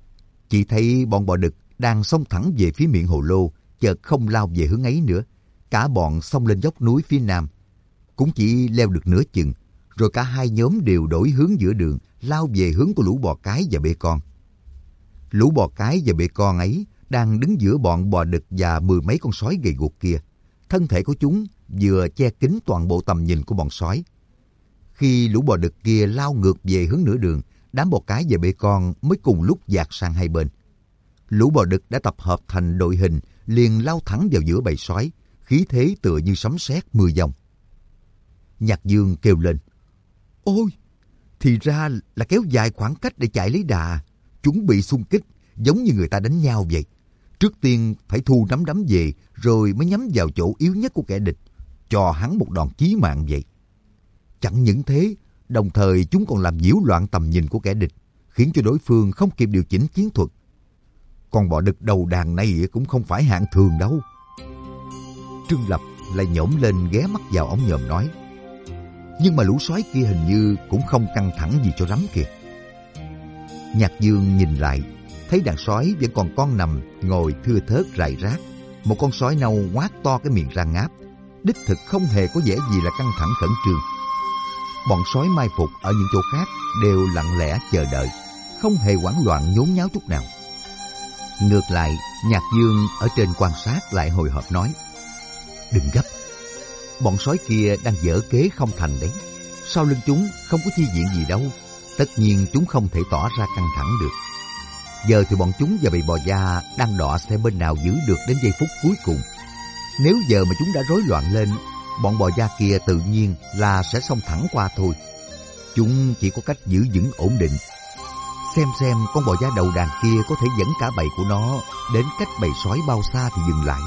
Chỉ thấy bọn bò đực đang xông thẳng về phía miệng hồ lô, chợt không lao về hướng ấy nữa. cả bọn xông lên dốc núi phía nam. Cũng chỉ leo được nửa chừng, rồi cả hai nhóm đều đổi hướng giữa đường, lao về hướng của lũ bò cái và bê con. Lũ bò cái và bê con ấy đang đứng giữa bọn bò đực và 10 mấy con sói gầy guộc kia. Thân thể của chúng vừa che kín toàn bộ tầm nhìn của bọn sói. Khi lũ bò đực kia lao ngược về hướng nửa đường, đám bò cái và bê con mới cùng lúc dạt sang hai bên. Lũ bò đực đã tập hợp thành đội hình, liền lao thẳng vào giữa bầy sói, khí thế tựa như sấm sét mưa dòng. Nhạc Dương kêu lên: "Ôi, thì ra là kéo dài khoảng cách để chạy lấy đà, chuẩn bị xung kích, giống như người ta đánh nhau vậy. Trước tiên phải thu nắm đấm về, rồi mới nhắm vào chỗ yếu nhất của kẻ địch, cho hắn một đòn chí mạng vậy. Chẳng những thế, đồng thời chúng còn làm nhiễu loạn tầm nhìn của kẻ địch, khiến cho đối phương không kịp điều chỉnh chiến thuật. Con bò đực đầu đàn này cũng không phải hạng thường đâu." Trương Lập lại nhổm lên ghé mắt vào ống nhòm nói: "Nhưng mà lũ sói kia hình như cũng không căng thẳng gì cho lắm kìa." Nhạc Dương nhìn lại, thấy đàn sói vẫn còn con nằm ngồi thưa thớt rải rác. Một con sói nâu ngoác to cái miệng ra ngáp, đích thực không hề có vẻ gì là căng thẳng khẩn trương. Bọn sói mai phục ở những chỗ khác đều lặng lẽ chờ đợi, không hề hoảng loạn nhốn nháo chút nào. Ngược lại, Nhạc Dương ở trên quan sát lại hồi hộp nói: "Đừng gấp, bọn sói kia đang dở kế không thành đấy. Sau lưng chúng không có chi viện gì đâu, tất nhiên chúng không thể tỏ ra căng thẳng được. Giờ thì bọn chúng và bầy bò da đang đọ xem bên nào giữ được đến giây phút cuối cùng. Nếu giờ mà chúng đã rối loạn lên, bọn bò da kia tự nhiên là sẽ xông thẳng qua thôi. Chúng chỉ có cách giữ vững ổn định. Xem con bò da đầu đàn kia có thể dẫn cả bầy của nó đến cách bầy sói bao xa thì dừng lại.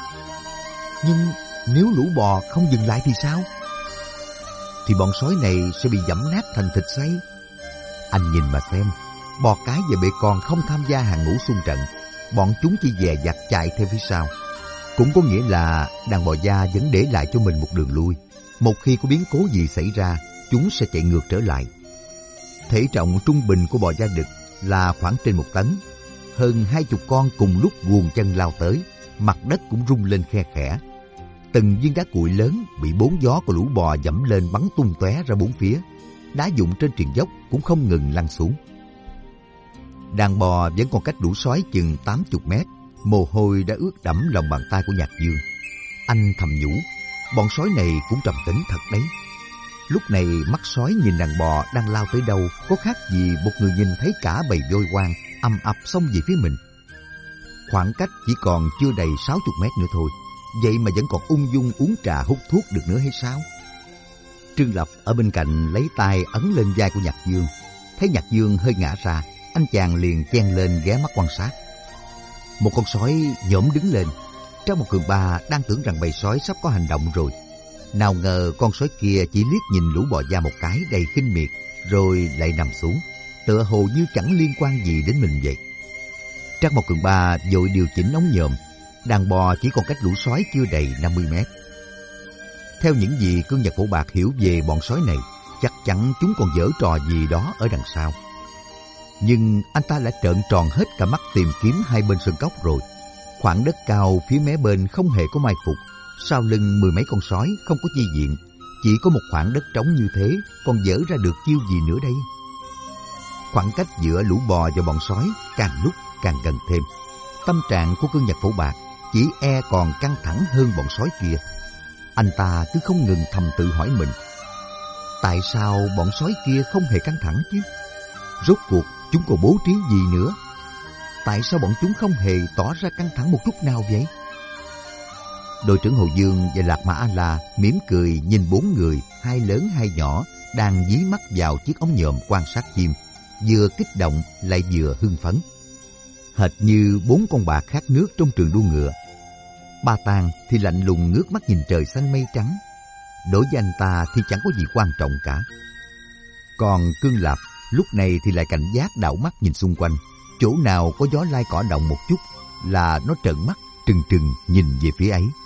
Nhưng nếu lũ bò không dừng lại thì sao? Thì bọn sói này sẽ bị giẫm nát thành thịt xay. Anh nhìn mà xem, bò cái và bê con không tham gia hàng ngũ xung trận, bọn chúng chỉ dè dặt chạy theo phía sau. Cũng có nghĩa là đàn bò da vẫn để lại cho mình một đường lui. Một khi có biến cố gì xảy ra, chúng sẽ chạy ngược trở lại. Thể trọng trung bình của bò da đực là khoảng trên 1 tấn. Hơn 20 con cùng lúc guồng chân lao tới, mặt đất cũng rung lên khe khẽ. Từng viên đá cuội lớn bị bốn gió của lũ bò dẫm lên bắn tung tóe ra bốn phía. Đá vụn trên triền dốc cũng không ngừng lăn xuống. Đàn bò vẫn còn cách lũ sói chừng 80 mét. Mồ hôi đã ướt đẫm lòng bàn tay của Nhạc Dương. Anh thầm nhủ, bọn sói này cũng trầm tĩnh thật đấy. Lúc này mắt sói nhìn đàn bò đang lao tới đâu có khác gì một người nhìn thấy cả bầy voi hoang ầm ập xông về phía mình. Khoảng cách chỉ còn chưa đầy 60 mét nữa thôi, vậy mà vẫn còn ung dung uống trà hút thuốc được nữa hay sao? Trương Lập ở bên cạnh lấy tay ấn lên vai của Nhạc Dương. Thấy Nhạc Dương hơi ngã ra, anh chàng liền chen lên ghé mắt quan sát. Một con sói nhổm đứng lên. Trang một Cường Ba đang tưởng rằng bầy sói sắp có hành động rồi. Nào ngờ con sói kia chỉ liếc nhìn lũ bò da một cái đầy khinh miệt, rồi lại nằm xuống, tựa hồ như chẳng liên quan gì đến mình vậy. Trang một Cường Ba vội điều chỉnh ống nhòm. Đàn bò chỉ còn cách lũ sói chưa đầy 50 mét. Theo những gì Cương Nhật Phổ Bạc hiểu về bọn sói này, chắc chắn chúng còn giở trò gì đó ở đằng sau. Nhưng anh ta đã trợn tròn hết cả mắt tìm kiếm hai bên sơn cốc rồi. Khoảng đất cao phía mé bên không hề có mai phục, sau lưng 10 mấy con sói không có chi viện, chỉ có một khoảng đất trống như thế, còn dở ra được chiêu gì nữa đây? Khoảng cách giữa lũ bò và bọn sói càng lúc càng gần thêm. Tâm trạng của Cương Nhật Phổ Bạc chỉ e còn căng thẳng hơn bọn sói kia. Anh ta cứ không ngừng thầm tự hỏi mình, tại sao bọn sói kia không hề căng thẳng chứ? Rốt cuộc chúng còn bố trí gì nữa? Tại sao bọn chúng không hề tỏ ra căng thẳng một chút nào vậy? Đội trưởng Hồ Dương và Lạc Mã A-La mỉm cười nhìn 4 người, 2 lớn 2 nhỏ, đang dí mắt vào chiếc ống nhòm quan sát chim, vừa kích động lại vừa hưng phấn. Hệt như 4 con bạc khát nước trong trường đua ngựa. Ba Tàng thì lạnh lùng ngước mắt nhìn trời xanh mây trắng. Đối với anh ta thì chẳng có gì quan trọng cả. Còn Cương Lạp lúc này thì lại cảnh giác đảo mắt nhìn xung quanh. Chỗ nào có gió lai cỏ động một chút là nó trợn mắt trừng trừng nhìn về phía ấy.